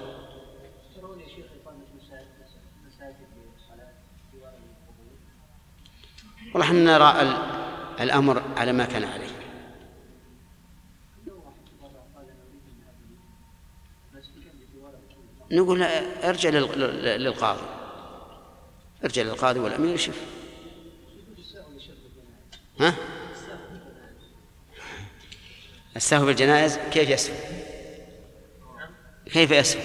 Speaker 1: والله نحن نرى الأمر على ما كان عليه. نقول ارجع للقاضي ارجع للقاضي والأمير يشوف. ها؟ السهو بالجنائز كيف يسهو؟ كيف يسهو؟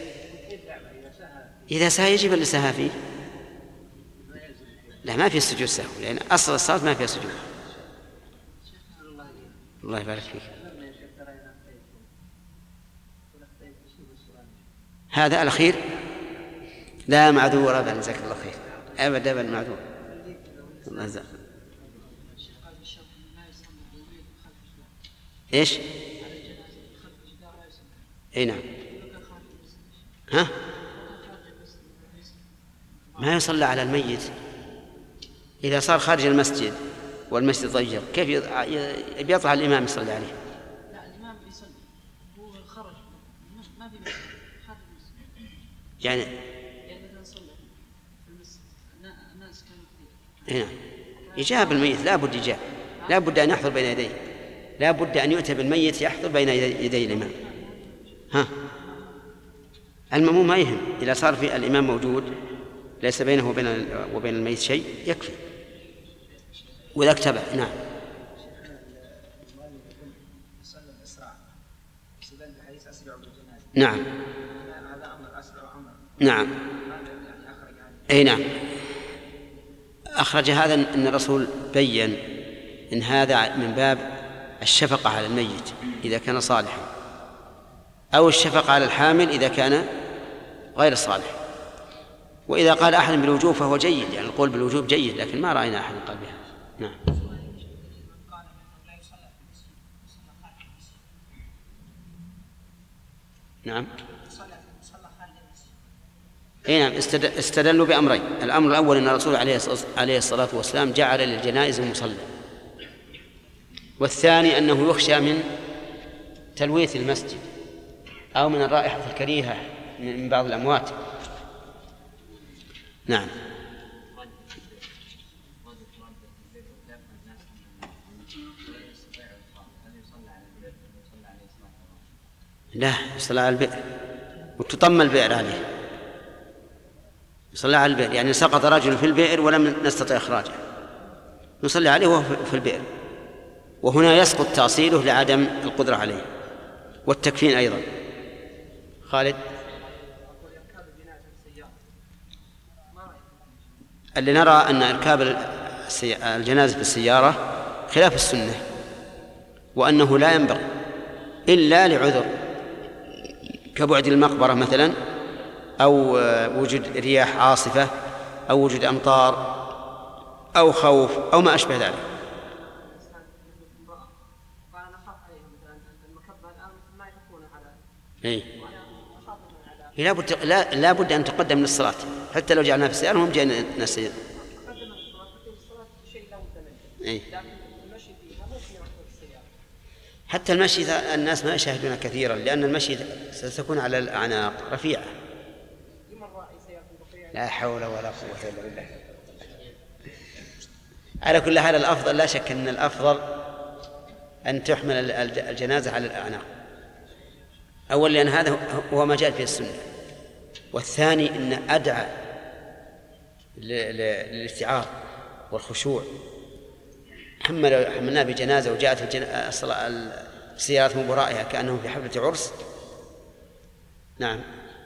Speaker 1: إذا سهى يجب اللي سهى فيه. لا، ما في السجود سهو، لأن أصل الصلاة ما فيها سجود. الله يبارك فيك. هذا الأخير لا معذور أبدا، جزاك الله خير، أبدا أبدا معذور. الله يجزاك. إيش؟ أي نعم. ها؟ ما يصلى على الميت إذا صار خارج المسجد والمسجد ضيق، كيف يطلع الإمام يصلي عليه؟
Speaker 6: لا، الإمام يصلي هو خرج ما في خارج المسجد،
Speaker 1: يعني
Speaker 6: يعني إذا صلى في المسجد الناس كانوا كثير.
Speaker 1: نعم. إجاب الميت لا بد إجاب، لا بد أن يحضر بين يديه، لا بد أن يؤتى بالميت يحضر بين يدي الإمام. ها؟ المأموم ما يهم، إذا صار في الإمام موجود ليس بينه وبين وبين الميت شيء يكفي، وإذا اكتبه. نعم. نعم. نعم. أي نعم. أخرج هذا أن الرسول بيّن إن هذا من باب الشفقة على الميت إذا كان صالحا، أو الشفقة على الحامل إذا كان غير صالح. وإذا قال أحد بالوجوب فهو جيد، يعني القول بالوجوب جيد، لكن ما رأينا أحد قال بها. نعم. نعم. اي نعم. استدلوا بأمرين: الأمر الأول أن الرسول عليه الصلاة والسلام جعل للجنائز مصلى، والثاني أنه يخشى من تلويث المسجد أو من الرائحة الكريهة من بعض الأموات. نعم. لا، يصلى على البئر وتطمى البئر عليه، يصلى على البئر، يعني سقط رجل في البئر ولم نستطع إخراجه نصلي عليه وهو في البئر، وهنا يسقط تأصيله لعدم القدرة عليه والتكفين أيضا. خالد، اللي نرى أن إركاب الجنازة بالسيارة خلاف السنة، وأنه لا ينبغي إلا لعذر كبعد المقبرة مثلا، أو وجود رياح عاصفة، أو وجود أمطار، أو خوف، أو ما أشبه ذلك. إيه؟ لا بد لا لا بد أن تقدم للصلاة، حتى لو جعلنا في السيارة هم جاء ناس. إيه؟ حتى المشي الناس ما يشاهدون كثيرا، لأن المشي ستكون على الأعناق رفيعة. لا حول ولا قوة إلا بالله. على كل حال الأفضل، لا شك أن الأفضل أن تحمل الجنازة على الأعناق، أول لأن هذا هو ما جاء في السنة، والثاني أن أدعى للاستعار والخشوع. حملنا بجنازة وجاءت السيارات من ورائها كأنهم في حفلة عرس. نعم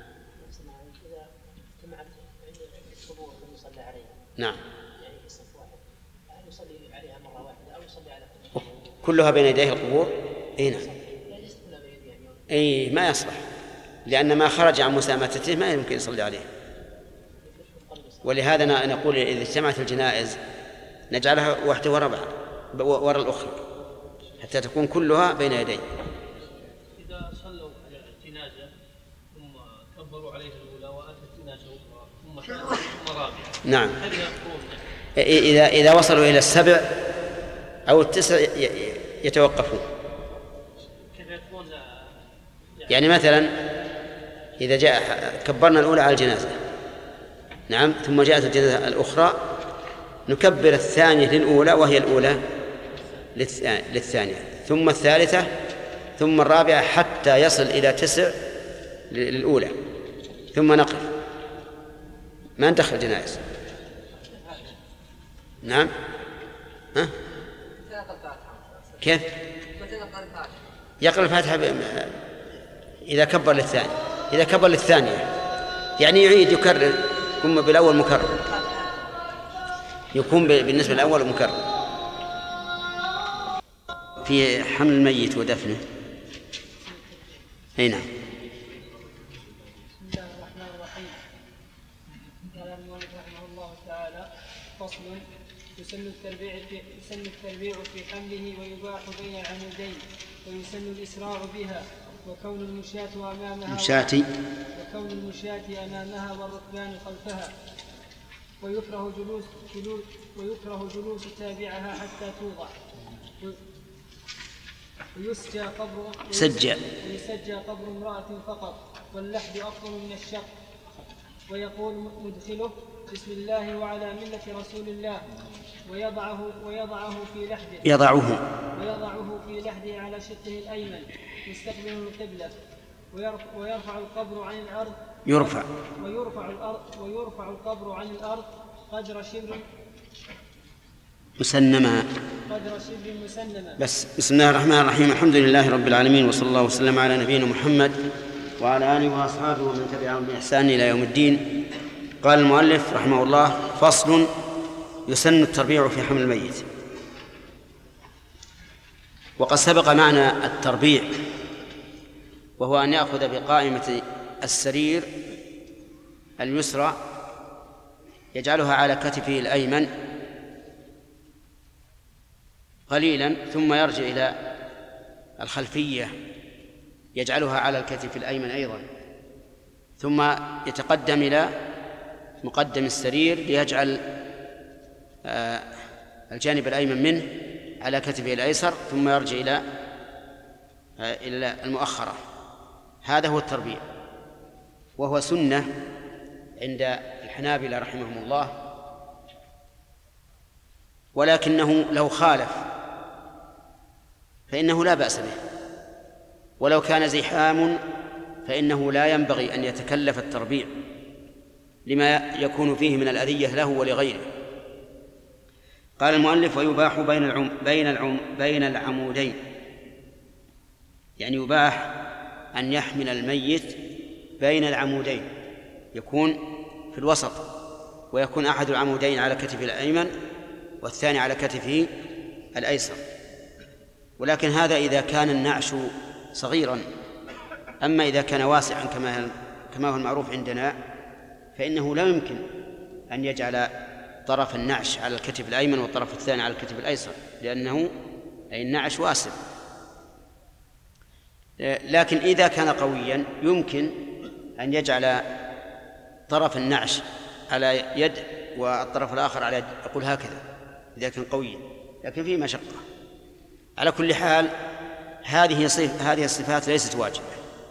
Speaker 1: نعم، كلها بين يديه القبور. اي نعم، اي ما يصلح، لأن ما خرج عن مسامتته ما يمكن يصلي عليه. ولهذا نقول إذا اجتمعت الجنائز نجعلها واحدة وراء بعض وراء الأخرى حتى تكون كلها بين يديه.
Speaker 3: إذا صلوا على الجنازة ثم كبروا عليه الأولى وأتت الجنازة أخرى ثم ثالثة ثم رابعة،
Speaker 1: نعم، إذا إذا وصلوا إلى السبع أو التسع يتوقفون. يعني مثلا إذا جاء كبرنا الأولى على الجنازة، نعم، ثم جاءت الجنازة الأخرى نكبر الثانية للأولى وهي الأولى للثانية، ثم الثالثة، ثم الرابعة، حتى يصل إلى تسع للأولى، ثم نقف ما ندخل جنائز. نعم، ها؟ كيف؟ يقرأ الفاتحة إذا كبر للثاني، إذا كبر للثانية يعني يعيد يكرر، يكون بالأول مكرر، يكون بالنسبة للأول مكرر. في حمل الميت ودفنه. أي نعم.
Speaker 2: بسم الله الرحمن الرحيم. قال المؤلف رحمه الله تعالى: فصل: يسن التربيع في يسن التربيع في حمله ويباح بين العمودين، ويسن الإسراع بها، وكون المشاة أمامها
Speaker 1: مشاتي
Speaker 2: وكون المشاة أمامها والركبان خلفها، ويكره جلوس جلوس ويكره جلوس تابعها حتى توضع، ويسجى قبر
Speaker 1: سجى
Speaker 2: ويسجى قبر امرأة فقط، واللحد أفضل من الشق. ويقول مدخله: بسم الله وعلى ملة رسول الله، ويضعه ويضعه في لحده
Speaker 1: يضعه
Speaker 2: ويضعه في لحده على شقه الأيمن مستقبل القبلة، ويرفع القبر عن الأرض
Speaker 1: يرفع
Speaker 2: ويرفع الأرض ويرفع القبر عن الأرض قدر شبر
Speaker 1: مسنما
Speaker 2: قدر شبر مسنما.
Speaker 1: بس. بسم الله الرحمن الرحيم. الحمد لله رب العالمين، وصلى الله وسلم على نبينا محمد وعلى آله وأصحابه ومن تبعهم بإحسان إلى يوم الدين. قال المؤلف رحمه الله: فصل: يسن التربيع في حمل الميت. وقد سبق معنى التربيع، وهو أن يأخذ بقائمة السرير اليسرى يجعلها على كتفه الأيمن قليلا، ثم يرجع إلى الخلفية يجعلها على الكتف الأيمن أيضا، ثم يتقدم إلى مقدم السرير ليجعل الجانب الأيمن منه على كتفه الأيسر، ثم يرجع إلى إلى المؤخرة. هذا هو التربيع، وهو سنة عند الحنابلة رحمهم الله، ولكنه لو خالف فإنه لا بأس به، ولو كان زحام فإنه لا ينبغي أن يتكلف التربيع لما يكون فيه من الأذية له ولغيره. قال المؤلف: ويباح بين العم بين العم بين العمودين، يعني يباح أن يحمل الميت بين العمودين، يكون في الوسط، ويكون أحد العمودين على كتفه الأيمن والثاني على كتفه الأيسر. ولكن هذا إذا كان النعش صغيرا. أما إذا كان واسعا كما كما هو المعروف عندنا فإنه لا يمكن أن يجعل طرف النعش على الكتف الأيمن والطرف الثاني على الكتف الأيسر، لأنه أي النعش واسع. لكن إذا كان قويا يمكن أن يجعل طرف النعش على يد والطرف الآخر على يد، أقول هكذا إذا كان قويا، لكن فيه مشقة. على كل حال هذه صف هذه الصفات ليست واجبة،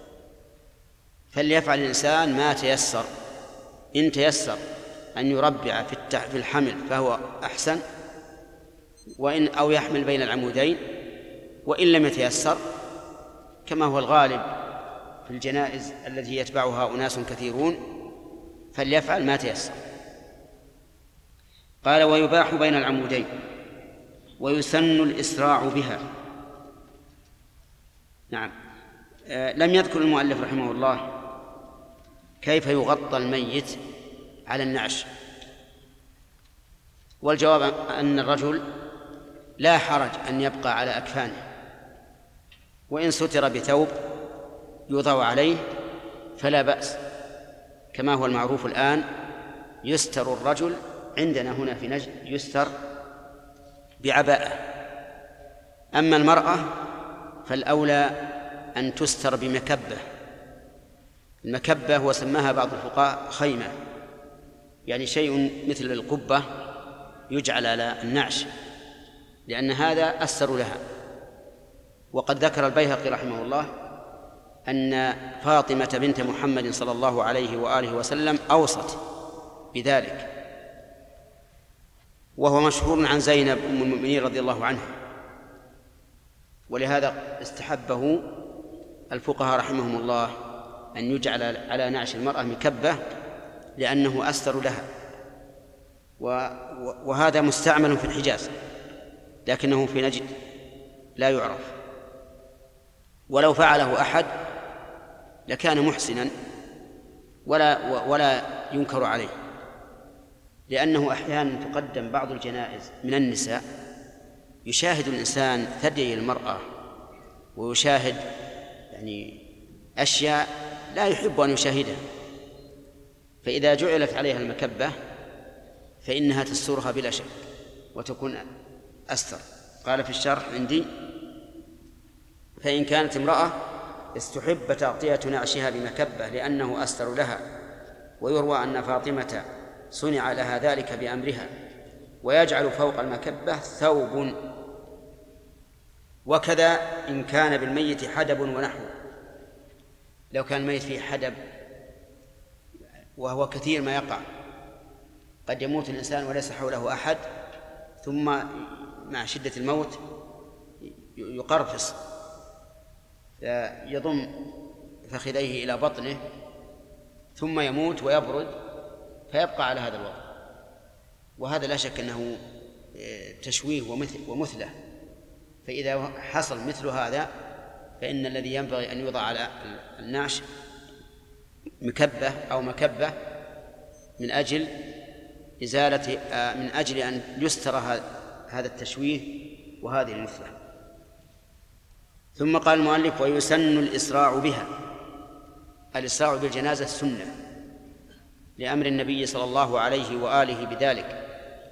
Speaker 1: فليفعل الإنسان ما تيسر. إن تيسر أن يربع في الحمل فهو أحسن، وإن أو يحمل بين العمودين، وإن لم يتيسر كما هو الغالب في الجنائز التي يتبعها أناس كثيرون فليفعل ما تيسر. قال: ويباح بين العمودين ويسن الإسراع بها. نعم. آه لم يذكر المؤلف رحمه الله كيف يغطى الميت على النعش، والجواب أن الرجل لا حرج أن يبقى على أكفانه، وإن ستر بثوب يوضع عليه فلا بأس، كما هو المعروف الآن يستر الرجل عندنا هنا في نجد يستر بعباءة. أما المرأة فالأولى أن تستر بمكبة. المكبة وسماها بعض الفقهاء خيمة، يعني شيء مثل القبة يجعل على النعش، لأن هذا أستر لها. وقد ذكر البيهقي رحمه الله أن فاطمة بنت محمد صلى الله عليه وآله وسلم أوصت بذلك، وهو مشهور عن زينب أم المؤمنين رضي الله عنها، ولهذا استحبه الفقهاء رحمهم الله أن يجعل على نعش المرأة مكبة لأنه أستر لها. وهذا مستعمل في الحجاز لكنه في نجد لا يعرف، ولو فعله أحد لكان محسنا ولا ولا ينكر عليه، لأنه أحيانا تقدم بعض الجنائز من النساء يشاهد الإنسان ثدي المرأة ويشاهد يعني أشياء لا يحب أن يشاهدها، فإذا جعلت عليها المكبة فإنها تسترها بلا شك وتكون أستر. قال في الشرح عندي: فإن كانت امرأة استحب تغطية نعشها بمكبة لأنه أستر لها، ويروى أن فاطمة صنع لها ذلك بأمرها، ويجعل فوق المكبة ثوب. وكذا إن كان بالميت حدب ونحوه، لو كان الميت فيه حدب، وهو كثير ما يقع، قد يموت الإنسان وليس حوله أحد، ثم مع شدة الموت يقرفص يضم فخذيه إلى بطنه ثم يموت ويبرد فيبقى على هذا الوضع، وهذا لا شك أنه تشويه ومثلة. فإذا حصل مثل هذا فإن الذي ينبغي أن يوضع على النعش مكبة أو مكبة من أجل إزالة من أجل أن يستر هذا التشويه وهذه المثلة. ثم قال المؤلف: ويسن الإسراع بها. الإسراع بالجنازة سنة لأمر النبي صلى الله عليه وآله بذلك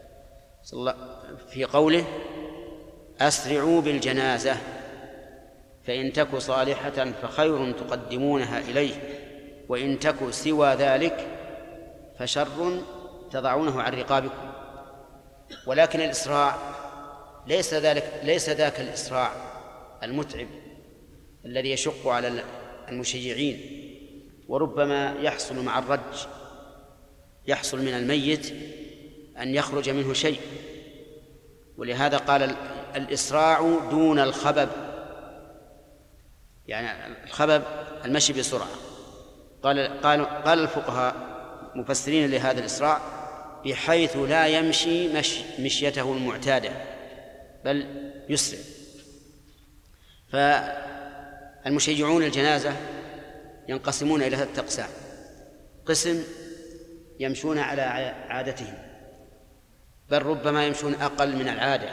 Speaker 1: في قوله: أسرعوا بالجنازة فإن تك صالحة فخير تقدمونها إليه، وإن تك سوى ذلك فشر تضعونه عن رقابكم. ولكن الإسراع ليس ذلك ليس ذاك الإسراع المتعب الذي يشق على المشيعين، وربما يحصل مع الرج، يحصل من الميت أن يخرج منه شيء، ولهذا قال الإسراع دون الخبب، يعني الخبب المشي بسرعة. قال قال قال الفقهاء مفسرين لهذا الإسراع بحيث لا يمشي مش مشيته المعتادة بل يسرع. فالمشيعون الجنازة ينقسمون إلى ثلاثة أقسام: قسم يمشون على عادتهم بل ربما يمشون أقل من العادة،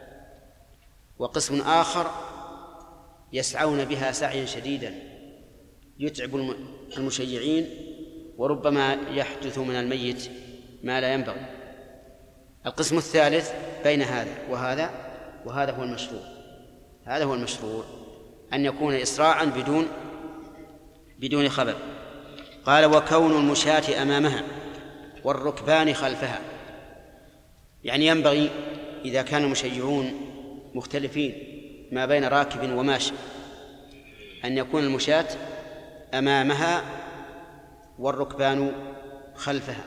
Speaker 1: وقسم آخر يسعون بها سعيا شديدا يتعب المشيعين وربما يحدث من الميت ما لا ينبغي. القسم الثالث بين هذا وهذا، وهذا هو المشروع. هذا هو المشروع أن يكون إسراعا بدون بدون خبب. قال: وكون المشاة أمامها والركبان خلفها. يعني ينبغي إذا كان المشيعون مختلفين ما بين راكب وماشي أن يكون المشاة أمامها والركبان خلفها.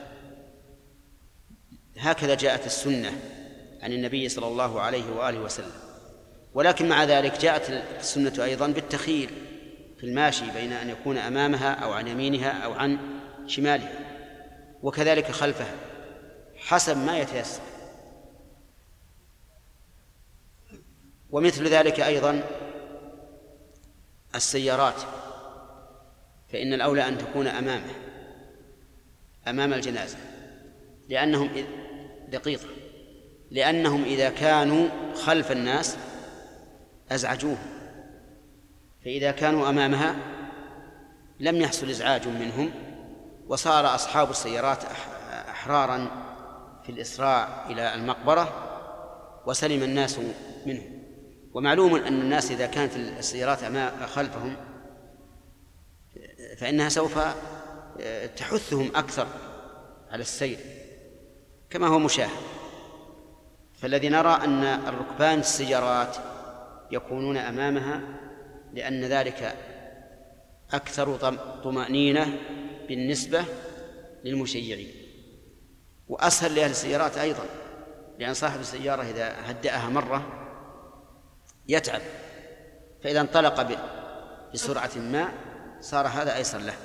Speaker 1: هكذا جاءت السنة عن النبي صلى الله عليه وآله وسلم. ولكن مع ذلك جاءت السنة أيضا بالتخيير في الماشي بين أن يكون أمامها أو عن يمينها أو عن شمالها، وكذلك خلفها حسب ما يتيسر. ومثل ذلك أيضا السيارات، فإن الأولى أن تكون أمامه أمام الجنازة لأنهم دقيقة لأنهم إذا كانوا خلف الناس أزعجوهم، فإذا كانوا أمامها لم يحصل إزعاج منهم، وصار أصحاب السيارات أحرارا في الإسراع إلى المقبرة وسلم الناس منهم. ومعلوم أن الناس إذا كانت السيارات خلفهم فإنها سوف تحثهم أكثر على السير كما هو مشاهد. فالذي نرى أن الركبان السيارات يكونون أمامها لأن ذلك أكثر طمأنينة بالنسبة للمشيعين، وأسهل لأهل السيارات أيضا، لأن صاحب السيارة إذا هدأها مرة يتعب، فإذا انطلق بسرعة ما صار هذا أيسر له.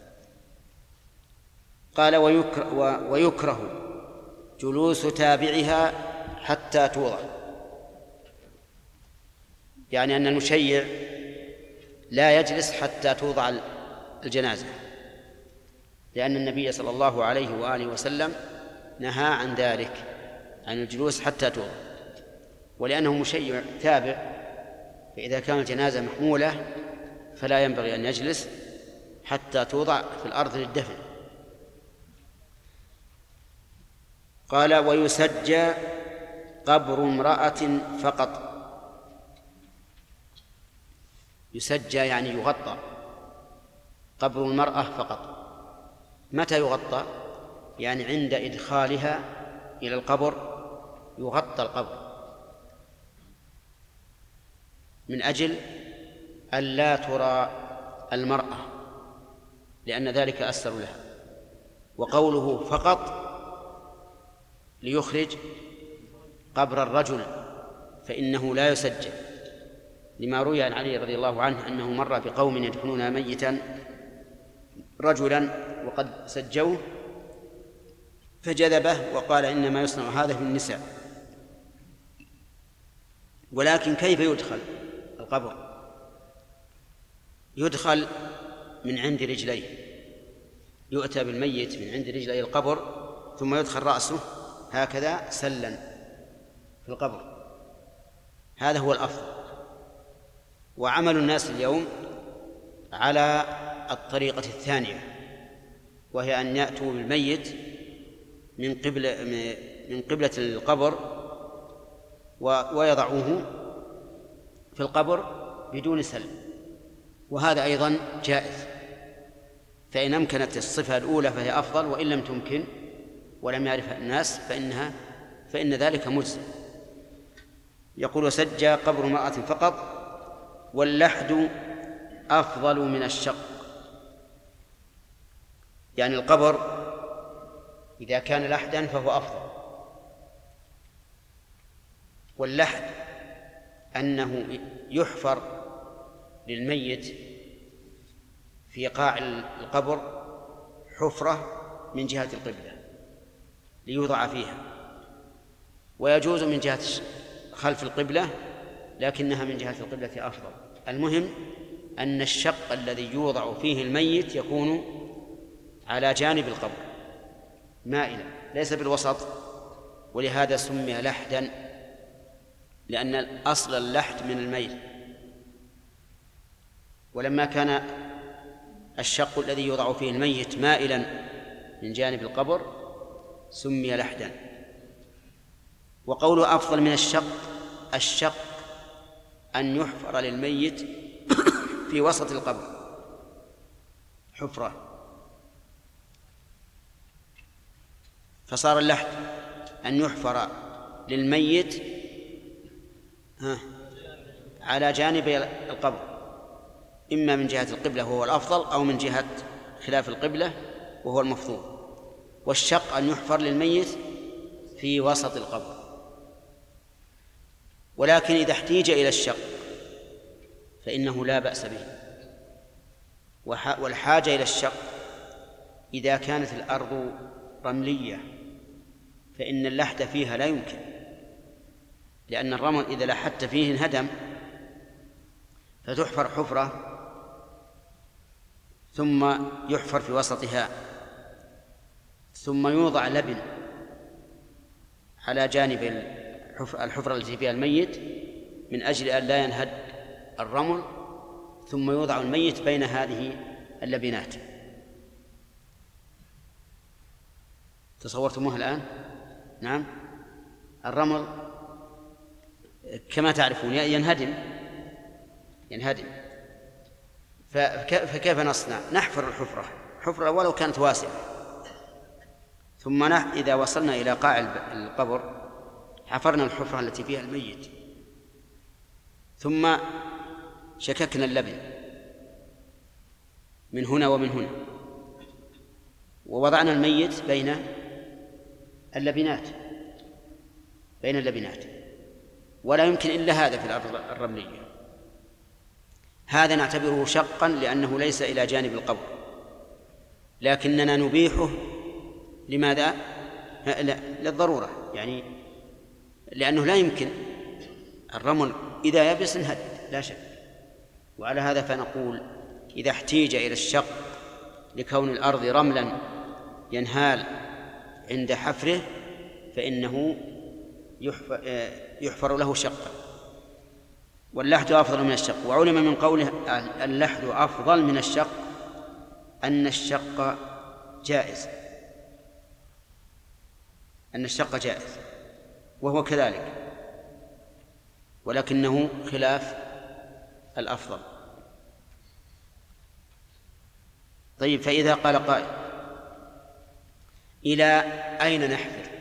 Speaker 1: قال: ويكره, ويكره جلوس تابعها حتى توضع. يعني أن المشيع لا يجلس حتى توضع الجنازة، لأن النبي صلى الله عليه وآله وسلم نهى عن ذلك، عن الجلوس حتى توضع، ولأنه مشيع تابع، فإذا كانت الجنازة محمولة فلا ينبغي أن يجلس حتى توضع في الأرض للدفن. قال: ويسجى قبر امرأة فقط. يسجى يعني يغطى، قبر المرأة فقط. متى يغطى؟ يعني عند إدخالها إلى القبر يغطى القبر من أجل أن لا ترى المرأة، لأن ذلك أستر لها. وقوله فقط ليخرج قبر الرجل، فإنه لا يسجل، لما روي عن علي رضي الله عنه أنه مر بقوم يدفنون ميتا رجلا وقد سجوه فجذبه وقال: إنما يصنع هذا في النساء. ولكن كيف يدخل القبر؟ يدخل من عند رجليه، يؤتى بالميت من عند رجلي القبر ثم يدخل رأسه هكذا سلا في القبر. هذا هو الأفضل. وعمل الناس اليوم على الطريقة الثانية، وهي أن يأتوا بالميت من قبل من قبلة القبر ويضعوه في القبر بدون سلم، وهذا أيضا جائز. فإن أمكنت الصفة الأولى فهي أفضل، وإن لم تمكن ولم يعرفها الناس فإنها فإن ذلك مجزي. يقول: سجى قبر امرأة فقط، واللحد أفضل من الشق. يعني القبر إذا كان لحدا فهو أفضل. واللحد أنه يحفر للميت في قاع القبر حفرة من جهة القبلة ليوضع فيها، ويجوز من جهة خلف القبلة لكنها من جهة القبلة أفضل. المهم أن الشق الذي يوضع فيه الميت يكون على جانب القبر مائلا ليس بالوسط، ولهذا سمي لحدا، لأن أصل اللحد من الميل. ولما كان الشق الذي يوضع فيه الميت مائلا من جانب القبر سمي لحدا. وقوله أفضل من الشق، الشق أن يحفر للميت في وسط القبر حفرة، فصار اللحد أن يحفر للميت على جانب القبر، إما من جهة القبلة وهو الأفضل أو من جهة خلاف القبلة وهو المفضول. والشق أن يحفر للميت في وسط القبر. ولكن إذا احتيج إلى الشق فإنه لا بأس به. والحاجة إلى الشق إذا كانت الأرض رملية فإن اللحد فيها لا يمكن، لأن الرمل إذا لحدت فيه انهدم، فتحفر حفرة ثم يحفر في وسطها ثم يوضع لبن على جانب الحفرة التي فيها الميت من أجل أن لا ينهد الرمل، ثم يوضع الميت بين هذه اللبنات. تصورتموها الآن؟ نعم. الرمل كما تعرفون ينهدم ينهدم فكيف نصنع؟ نحفر الحفرة حفرة ولو كانت واسعة، ثم إذا وصلنا إلى قاع القبر حفرنا الحفرة التي فيها الميت، ثم شككنا اللبن من هنا ومن هنا، ووضعنا الميت بين اللبنات بين اللبنات ولا يمكن إلا هذا في الأرض الرملية. هذا نعتبره شقا لأنه ليس إلى جانب القبر، لكننا نبيحه لماذا؟ للضرورة، يعني لأنه لا يمكن الرمل إذا يبس انهد لا شك. وعلى هذا فنقول إذا احتيج إلى الشق لكون الأرض رملا ينهال عند حفره فإنه يحفر له شقا، واللحد أفضل من الشق. وعلم من قوله اللحد أفضل من الشق أن الشق جائز أن الشق جائز وهو كذلك، ولكنه خلاف الأفضل. طيب، فإذا قال قائل إلى أين نحفر؟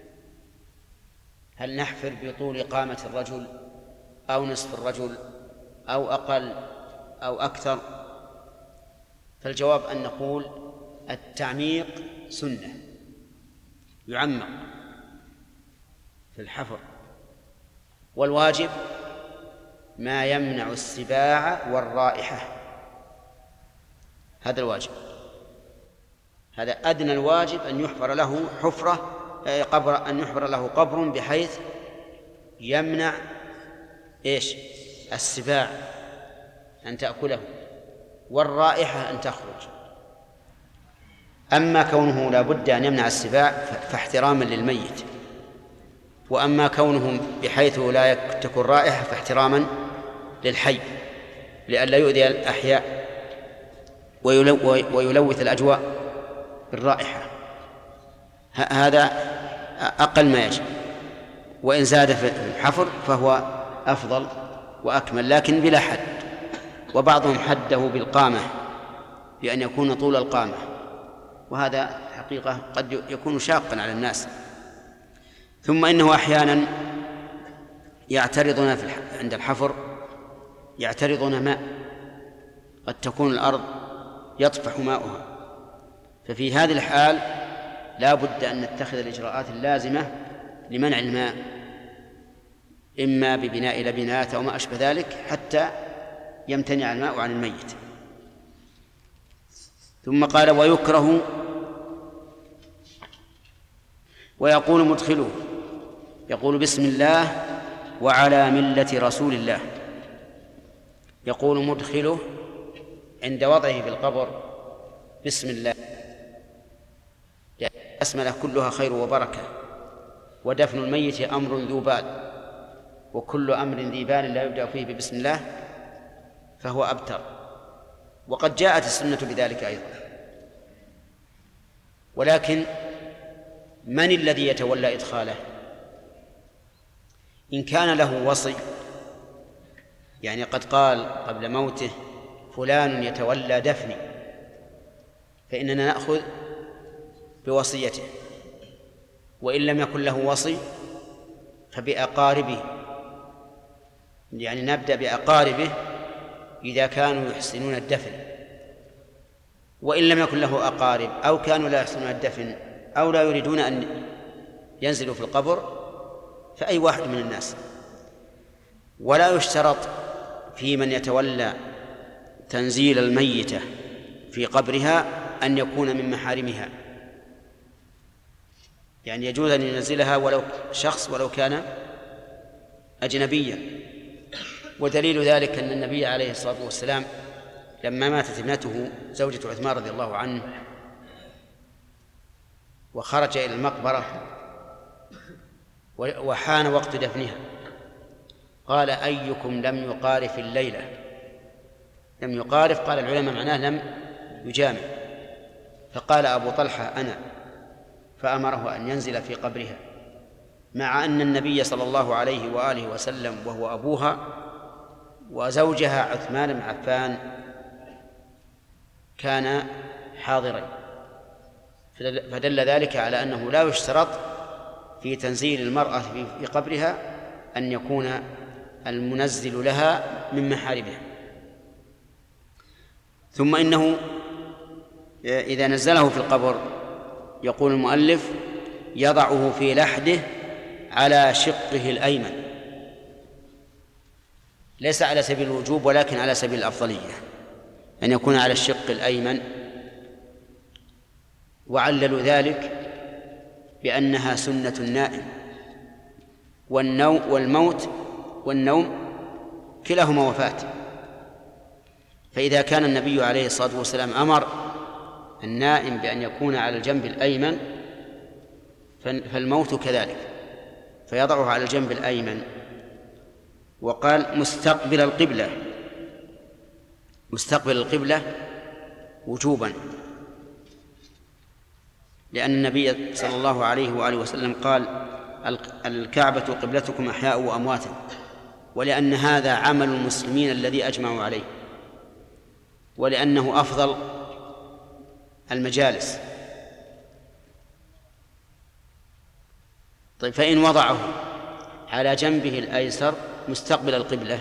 Speaker 1: هل نحفر بطول قامة الرجل أو نصف الرجل أو أقل أو أكثر؟ فالجواب أن نقول التعميق سنة، يعمق في الحفر، والواجب ما يمنع السباع والرائحة، هذا الواجب، هذا أدنى الواجب أن يحفر له حفرة قبر أن يحفر له قبر بحيث يمنع إيش؟ السباع أن تأكله والرائحة أن تخرج. أما كونه لا بد أن يمنع السباع فاحتراما للميت، وأما كونه بحيث لا تكون رائحة فاحتراما للحي لئلا يؤذي الأحياء ويلوث الأجواء بالرائحة. هذا أقل ما يجب، وإن زاد في الحفر فهو أفضل وأكمل لكن بلا حد. وبعضهم حده بالقامة بأن يكون طول القامة، وهذا حقيقة قد يكون شاقا على الناس. ثم إنه أحيانا يعترضون في عند الحفر يعترضون ماء، قد تكون الأرض يطفح ماؤها، ففي هذه الحال لا بد أن نتخذ الإجراءات اللازمة لمنع الماء، إما ببناء لبنات أو ما أشبه ذلك، حتى يمتنع الماء عن الميت. ثم قال ويكره ويقول مدخله، يقول بسم الله وعلى ملة رسول الله. يقول مدخله عند وضعه في القبر بسم الله، البسملة كلها خير وبركة، ودفن الميت أمر ذو بال، وكل أمر ذي بال لا يبدأ فيه ببسم الله فهو أبتر، وقد جاءت السنة بذلك أيضا. ولكن من الذي يتولى إدخاله؟ إن كان له وصي، يعني قد قال قبل موته فلان يتولى دفني، فإننا نأخذ بوصيته، وإن لم يكن له وصي فبأقاربه، يعني نبدأ بأقاربه إذا كانوا يحسنون الدفن، وإن لم يكن له أقارب أو كانوا لا يحسنون الدفن أو لا يريدون أن ينزلوا في القبر فأي واحد من الناس. ولا يشترط في من يتولى تنزيل الميتة في قبرها أن يكون من محارمها، يعني يجوز أن ينزلها ولو شخص ولو كان أجنبيا. ودليل ذلك أن النبي عليه الصلاة والسلام لما ماتت ابنته زوجة عثمان رضي الله عنه وخرج إلى المقبرة وحان وقت دفنها قال أيكم لم يقارف الليلة؟ لم يقارف قال العلماء معناه لم يجامع، فقال أبو طلحة أنا، فأمره أن ينزل في قبرها، مع أن النبي صلى الله عليه وآله وسلم وهو أبوها وزوجها عثمان بن عفان كان حاضرين، فدل ذلك على أنه لا يشترط في تنزيل المرأة في قبرها أن يكون المنزل لها من محارمها. ثم إنه إذا نزله في القبر يقول المؤلف يضعه في لحده على شقه الأيمن، ليس على سبيل الوجوب ولكن على سبيل الأفضلية أن يكون على الشق الأيمن. وعللوا ذلك بأنها سنة النائم، والنوم والموت والنوم كلاهما وفاة، فإذا كان النبي عليه الصلاة والسلام أمر النائم بأن يكون على الجنب الأيمن فالموت كذلك، فيضعه على الجنب الأيمن. وقال مستقبل القبلة، مستقبل القبلة وجوبا، لأن النبي صلى الله عليه وآله وسلم قال الكعبة قبلتكم أحياء وأمواتا، ولأن هذا عمل المسلمين الذي أجمعوا عليه، ولأنه أفضل المجالس. طيب فإن وضعه على جنبه الأيسر مستقبل القبلة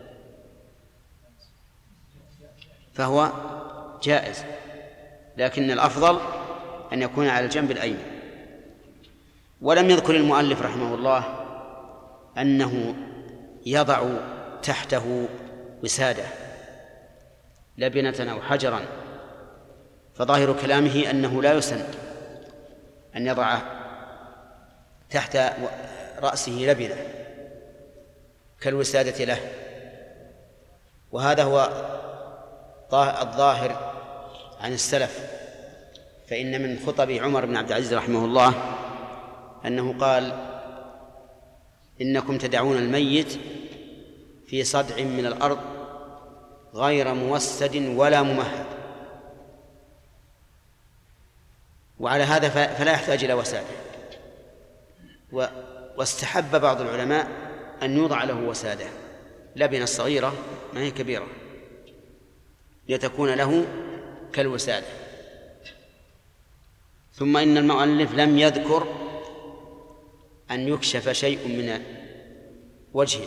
Speaker 1: فهو جائز، لكن الأفضل أن يكون على الجنب الأيمن. ولم يذكر المؤلف رحمه الله أنه يضع تحته وسادة لبنة أو حجرا، فظاهر كلامه أنه لا يسن أن يضع تحت رأسه لبنة كالوسادة له، وهذا هو الظاهر عن السلف. فإن من خطب عمر بن عبد العزيز رحمه الله أنه قال إنكم تدعون الميت في صدع من الأرض غير موسد ولا ممهد، وعلى هذا فلا يحتاج إلى وسادة. واستحب بعض العلماء أن يوضع له وسادة لبنة صغيرة ما هي كبيرة لتكون له كالوسادة. ثم إن المؤلف لم يذكر أن يكشف شيء من وجهه،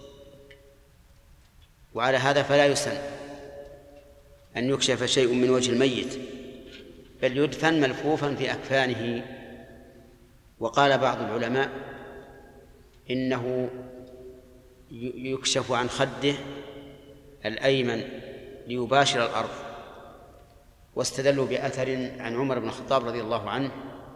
Speaker 1: وعلى هذا فلا يسن أن يكشف شيء من وجه الميت، بل يدفن ملفوفا في أكفانه. وقال بعض العلماء إنه يكشف عن خده الأيمن ليباشر الأرض، واستدلوا بأثر عن عمر بن الخطاب رضي الله عنه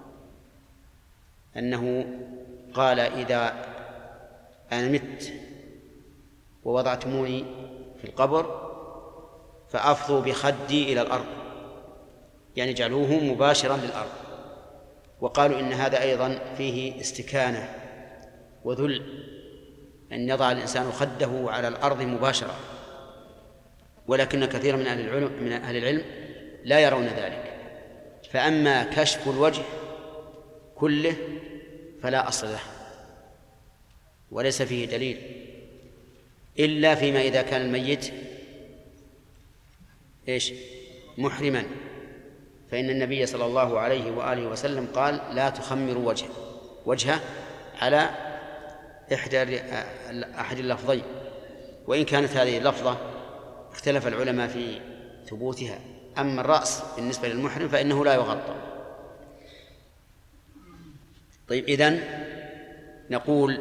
Speaker 1: أنه قال: إذا أنا مت ووضعتموني في القبر فأفضوا بخدي إلى الأرض، يعني جعلوه مباشرا للأرض. وقالوا إن هذا أيضا فيه استكانة وذل، أن يضع الإنسان خده على الأرض مباشرة، ولكن كثير من أهل العلم من أهل العلم لا يرون ذلك. فأما كشف الوجه كله فلا أصل له، وليس فيه دليل إلا فيما إذا كان الميت إيش محرما، فإن النبي صلى الله عليه وآله وسلم قال: لا تخمروا وجهه وجهه على إحدى أحد اللفظين، وإن كانت هذه اللفظة اختلف العلماء في ثبوتها. أما الرأس بالنسبة للمحرم فإنه لا يغطى. طيب، إذن نقول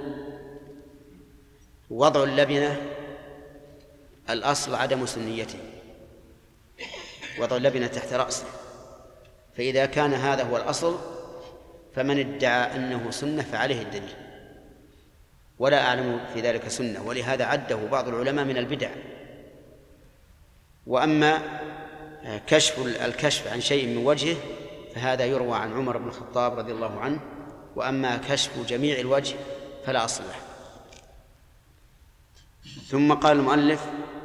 Speaker 1: وضع اللبنة الأصل عدم سنيته، وضع اللبنة تحت رأسه، فإذا كان هذا هو الأصل فمن ادعى أنه سنة فعليه الدليل، ولا أعلم في ذلك سنة، ولهذا عده بعض العلماء من البدع. وأما كشف الكشف عن شيء من وجهه فهذا يروى عن عمر بن الخطاب رضي الله عنه، وأما كشف جميع الوجه فلا أصل له. ثم قال المؤلف: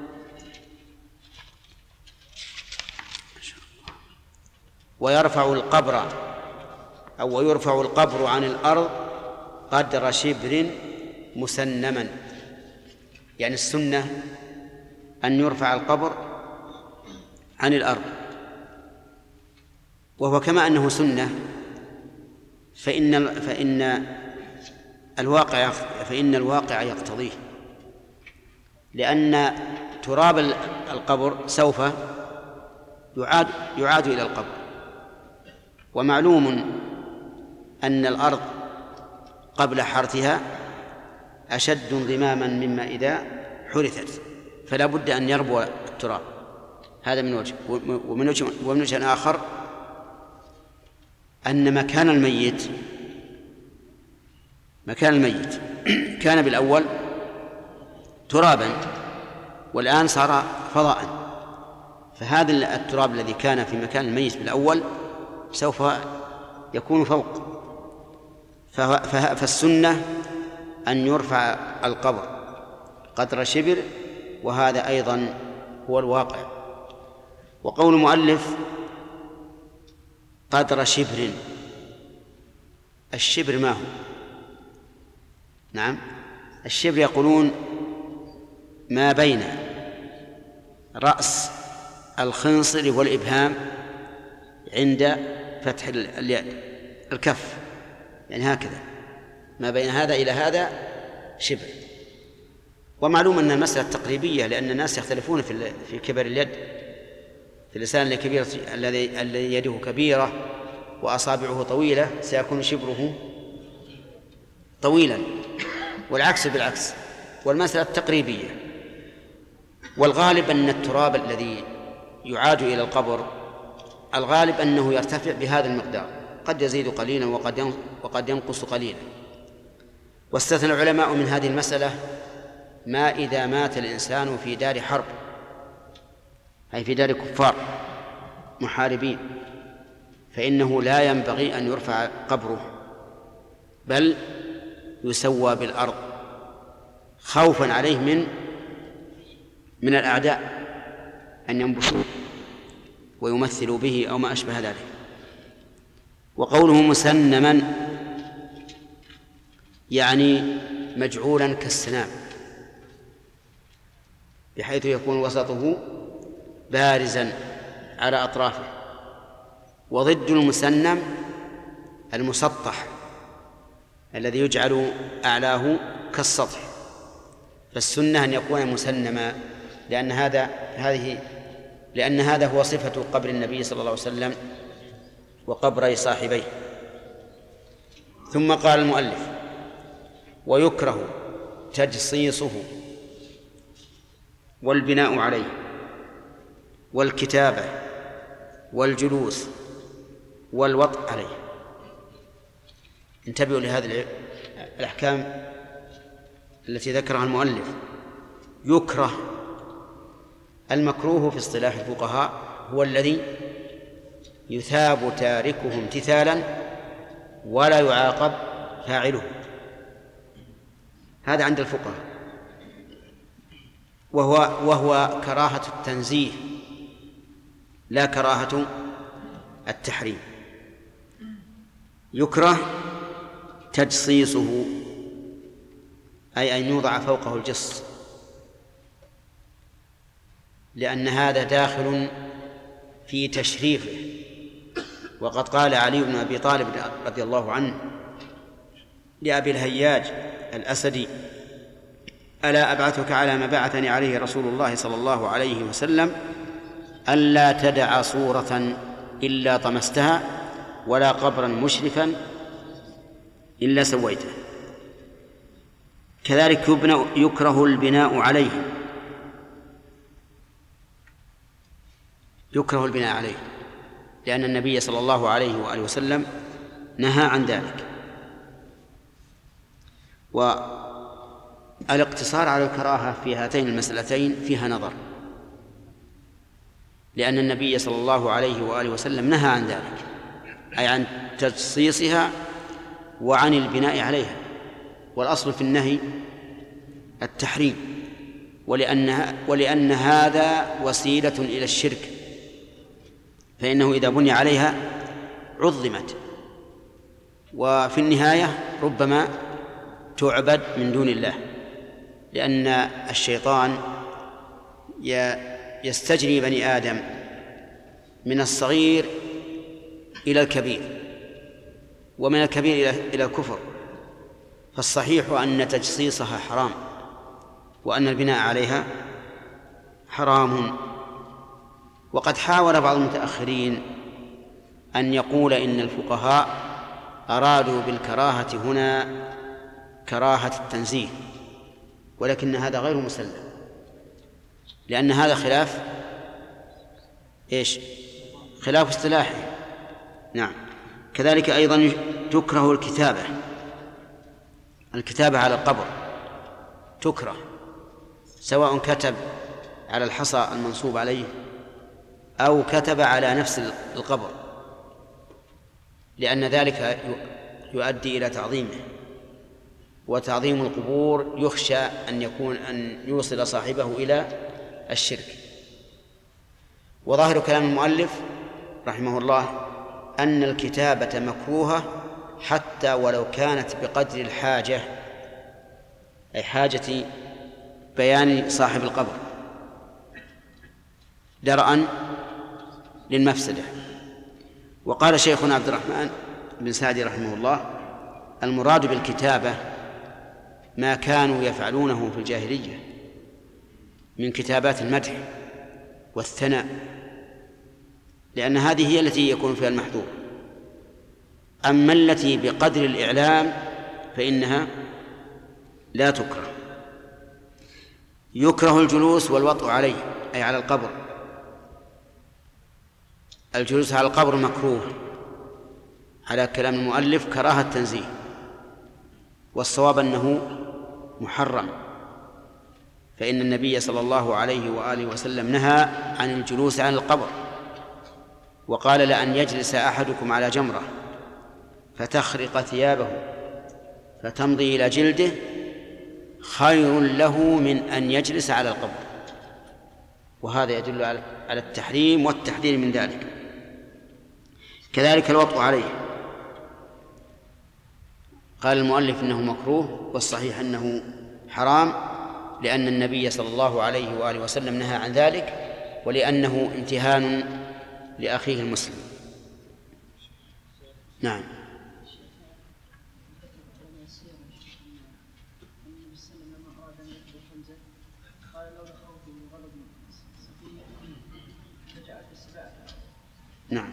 Speaker 1: ويرفع القبر أو ويرفع القبر عن الأرض قدر شبر مسنما، يعني السنة أن يرفع القبر عن الأرض، وهو كما أنه سنة فإن فإن الواقع فإن الواقع يقتضيه، لأن تراب القبر سوف يعاد يعاد إلى القبر، ومعلوم أن الأرض قبل حرثها أشد انضماما مما إذا حرثت، فلا بد أن يربو التراب. هذا من وجه. ومن وجه, ومن وجه آخر أن مكان الميت مكان الميت كان بالأول ترابا والآن صار فضاء، فهذا التراب الذي كان في مكان الميت بالأول سوف يكون فوق. فالسنة أن يرفع القبر قدر شبر، وهذا أيضا هو الواقع. وقول المؤلف قدر شبر، الشبر ما هو؟ نعم، الشبر يقولون ما بين رأس الخنصر والإبهام عند فتح اليد الكف، يعني هكذا ما بين هذا إلى هذا شبر. ومعلوم أن المسألة تقريبية، لأن الناس يختلفون في في كبر اليد. في الإنسان الكبير الذي الذي يده كبيرة وأصابعه طويلة سيكون شبره طويلا، والعكس بالعكس، والمسألة تقريبية. والغالب أن التراب الذي يعاد إلى القبر الغالب أنه يرتفع بهذا المقدار، قد يزيد قليلا وقد وقد ينقص قليلا. واستثنى العلماء من هذه المسألة ما إذا مات الإنسان في دار حرب، أي في دار كفار محاربين، فإنه لا ينبغي أن يرفع قبره، بل يسوى بالأرض خوفا عليه من من الأعداء أن ينبشوه ويمثلوا به أو ما أشبه ذلك. وقوله مسنما يعني مجعولا كالسنام، بحيث يكون وسطه بارزا على أطرافه. وضد المسنم المسطح الذي يجعل أعلاه كالسطح. فالسنة أن يكون مسنما، لأن هذا هذه لأن هذا هو صفة قبر النبي صلى الله عليه وسلم وقبر صاحبيه. ثم قال المؤلف: ويكره تجصيصه والبناء عليه والكتابة والجلوس والوطء عليه. انتبهوا لهذه الأحكام التي ذكرها المؤلف. يكره، المكروه في اصطلاح الفقهاء هو الذي يثاب تاركه امتثالا ولا يعاقب فاعله، هذا عند الفقهاء، وهو وهو كراهة التنزيه لا كراهة التحريم. يكره تجصيصه، أي أن يوضع فوقه الجص، لأن هذا داخل في تشريفه. وقد قال علي بن أبي طالب رضي الله عنه لأبي الهياج الأسدي: ألا أبعثك على ما بعثني عليه رسول الله صلى الله عليه وسلم، ألا تدع صورة إلا طمستها ولا قبرا مشرفا إلا سويته. كذلك يكره البناء عليه، يكره البناء عليه لأن النبي صلى الله عليه وآله وسلم نهى عن ذلك. والاقتصار على الكراهة في هاتين المسألتين فيها نظر، لأن النبي صلى الله عليه وآله وسلم نهى عن ذلك، أي عن تجصيصها وعن البناء عليها، والأصل في النهي التحريم، ولأن, ولأن هذا وسيلة إلى الشرك، فإنه إذا بني عليها عظمت، وفي النهاية ربما تعبد من دون الله، لأن الشيطان يستجري بني آدم من الصغير إلى الكبير، ومن الكبير إلى الكفر. فالصحيح أن تجصيصها حرام، وأن البناء عليها حرام. وقد حاول بعض المتأخرين أن يقول إن الفقهاء أرادوا بالكراهة هنا كراهة التنزيه، ولكن هذا غير مسلم، لأن هذا خلاف إيش؟ خلاف اصطلاحي. نعم. كذلك أيضا تكره الكتابة، الكتابة على القبر تكره، سواء كتب على الحصى المنصوب عليه أو كتب على نفس القبر، لأن ذلك يؤدي إلى تعظيمه، وتعظيم القبور يخشى أن يكون أن يوصل صاحبه إلى الشرك. وظاهر كلام المؤلف رحمه الله أن الكتابة مكروهة حتى ولو كانت بقدر الحاجة، أي حاجة بيان صاحب القبر درءا للمفسدة. وقال شيخنا عبد الرحمن بن سعدي رحمه الله: المراد بالكتابة ما كانوا يفعلونه في الجاهلية من كتابات المدح والثناء، لأن هذه هي التي يكون فيها المحذور. أما التي بقدر الإعلام فإنها لا تكره. يكره الجلوس والوطء عليه، أي على القبر. الجلوس على القبر مكروه على كلام المؤلف كراهة تنزيه، والصواب أنه محرم، فإن النبي صلى الله عليه وآله وسلم نهى عن الجلوس على القبر، وقال: لأن يجلس أحدكم على جمرة فتخرق ثيابه فتمضي إلى جلده خير له من أن يجلس على القبر. وهذا يدل على التحريم والتحذير من ذلك. كذلك الوطء عليه، قال المؤلف إنه مكروه، والصحيح أنه حرام، لأن النبي صلى الله عليه وآله وسلم نهى عن ذلك، ولأنه امتهان لأخيه المسلم. نعم. نعم.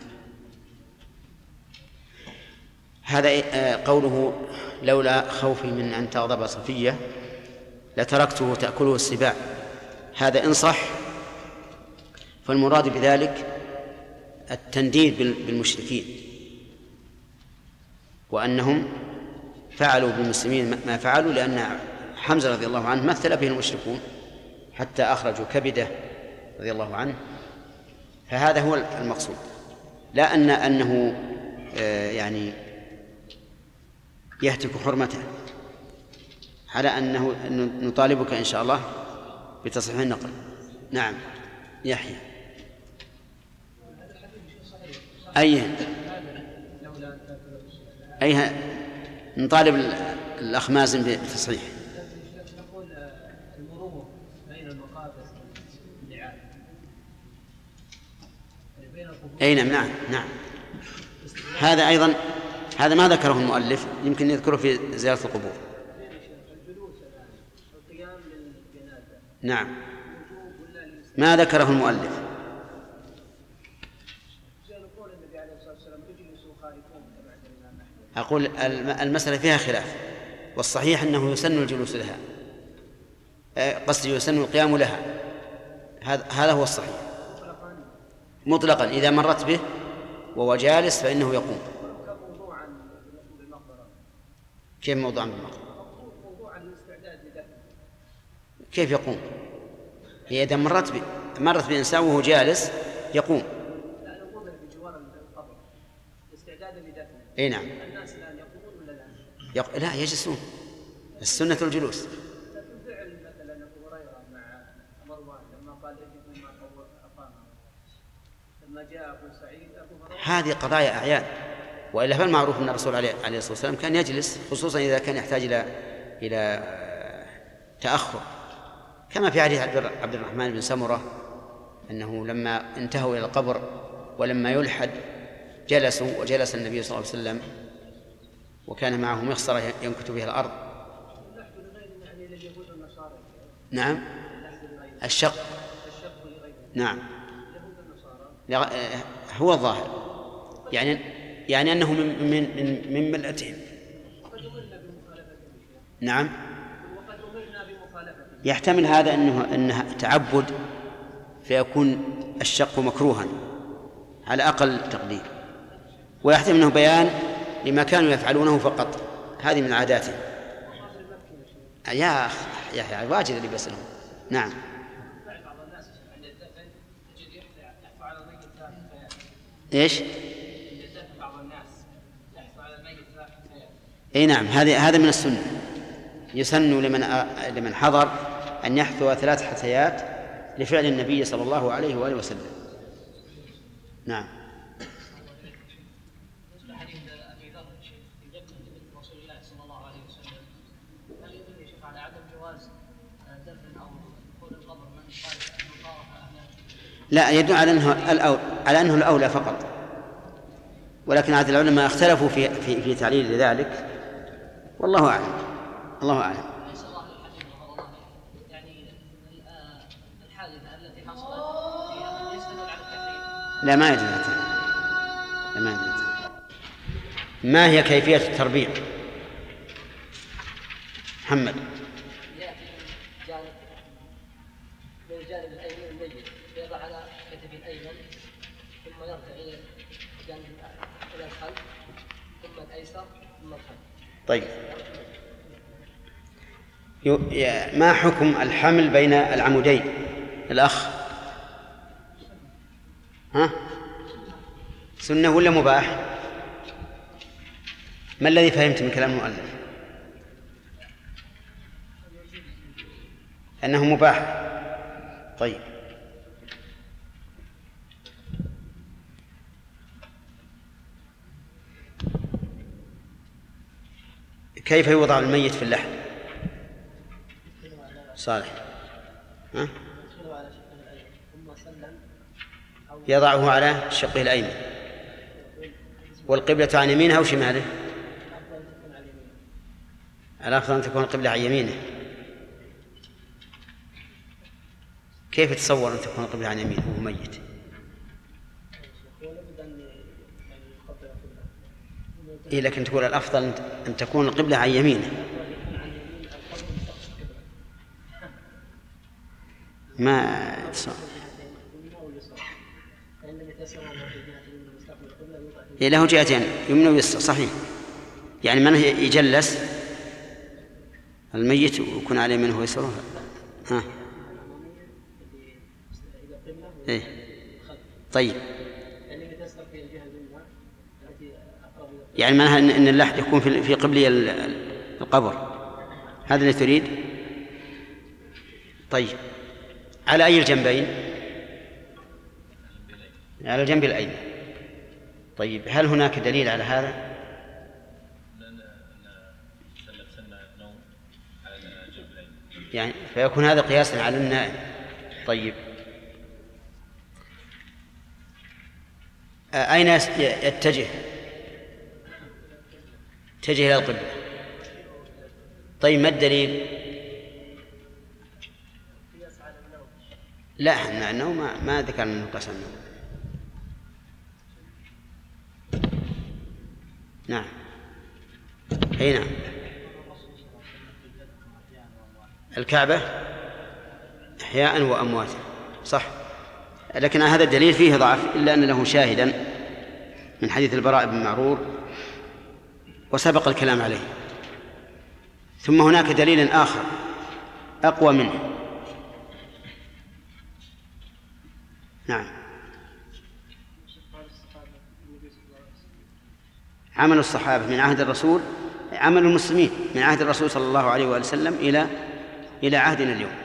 Speaker 1: هذا قوله: لولا خوفي من أن تغضب صفية لتركته تأكله السباع. هذا إن صح فالمراد بذلك التنديد بالمشركين، وأنهم فعلوا بالمسلمين ما فعلوا، لأن حمزة رضي الله عنه مثل به المشركون حتى أخرجوا كبده رضي الله عنه. فهذا هو المقصود، لا أن أنه يعني يهتك حرمته، على أنه نطالبك إن شاء الله بتصحيح النقل. نعم يحيى. أي أيها نطالب الأخ مازن بتصحيح.
Speaker 5: نقول المرور بين المقابر واللعاب.
Speaker 1: أي نعم نعم نعم هذا أيضا هذا ما ذكره المؤلف، يمكن يذكره في زيارة القبور. نعم ما ذكره المؤلف. أقول المسألة فيها خلاف، والصحيح أنه يسن الجلوس لها، قصدي يسن القيام لها، هذا هو الصحيح مطلقا. إذا مرت به وهو جالس فإنه يقوم. كيف موضوعا بالمقبرة؟ كيف يقوم؟ هي إذا مرت ب... مرت بإنسان وهو جالس يقوم.
Speaker 5: لا نقوم بجوار القبر استعدادا لدفنه.
Speaker 1: أي نعم.
Speaker 5: الناس الآن يقومون ولا لا؟
Speaker 1: يق... لا يجلسون، السنة الجلوس.
Speaker 5: لكن فعل مثلا أبو هريرة مع مروان لما قال اجدوا ما أقام، لما جاء أبو سعيد أبو هريرة.
Speaker 1: هذه قضايا أعيان، وإلا فالمعروف أن الرسول عليه الصلاة والسلام كان يجلس، خصوصا إذا كان يحتاج إلى إلى تأخر، كما في حديث عبد الرحمن بن سمرة أنه لما انتهوا إلى القبر ولما يلحد جلسوا، وجلس النبي صلى الله عليه وسلم وكان معه مخصرة ينكت بها الأرض. نعم الشق نعم هو الظاهر، يعني يعني أنه من من من ملتهم. نعم يحتمل هذا أنه أنه تعبد فيكون الشق مكروها على أقل تقدير، ويحتمل أنه بيان لما كانوا يفعلونه فقط، هذه من عاداتهم. يا يا واجد اللي بيسألهم. نعم ايش؟ اي نعم هذه هذا من السنة، يسن لمن لمن حضر أن يحثو ثلاث حثيات لفعل النبي صلى الله عليه وآله وسلم. نعم. لا يدل على أنه الأولى، على أنه الأولى فقط، ولكن هذه العلماء اختلفوا في في في تعليل ذلك، والله أعلم. الله أعلم. لا ما يدل على لا ما يدل. ما هي كيفية التربيع؟ محمد.
Speaker 7: يأتي جانب من الجانب الأيمن الميت يضع على كتف الأيمن، ثم يرجع إلى جانب إلى الخلف، ثم الأيسر، ثم الخلف.
Speaker 1: طيب ما حكم الحمل بين العمودين؟ الأخ ها سنة ولا مباح؟ ما الذي فهمت من كلام المؤلف؟ أنه مباح. طيب كيف يوضع الميت في اللحد؟ صالح ها؟ يضعه على شقه الأيمن، والقبلة عن يمينه أو شماله؟ الأفضل أن تكون القبلة عن يمينه. كيف تصور أن تكون القبلة عن يمينه وهو ميت؟ إيه لكن تقول الأفضل أن تكون القبلة عن يمينه. ما إيه له جهتين يمنى ويسرى صحيح. يعني من يجلس الميت ويكون عليه منه ويسره. ها إيه طيب يعني معناها أن اللحد يكون في قبلي القبر، هذا اللي تريد؟ طيب على أي الجنبين؟ على الجنب الأيمن. طيب هل هناك دليل على هذا؟ يعني فيكون هذا قياسا على النائم. طيب أين يتجه؟ يتجه إلى القبلة. طيب ما الدليل؟ لا النوم ما, ما ذكر من قياس النوم. نعم أي نعم. الكعبة إحياء وأمواتا صح، لكن هذا الدليل فيه ضعف إلا أن له شاهدا من حديث البراء بن معرور وسبق الكلام عليه. ثم هناك دليل آخر أقوى منه. نعم عمل الصحابة من عهد الرسول، عمل المسلمين من عهد الرسول صلى الله عليه وآله وسلم إلى إلى عهدنا اليوم.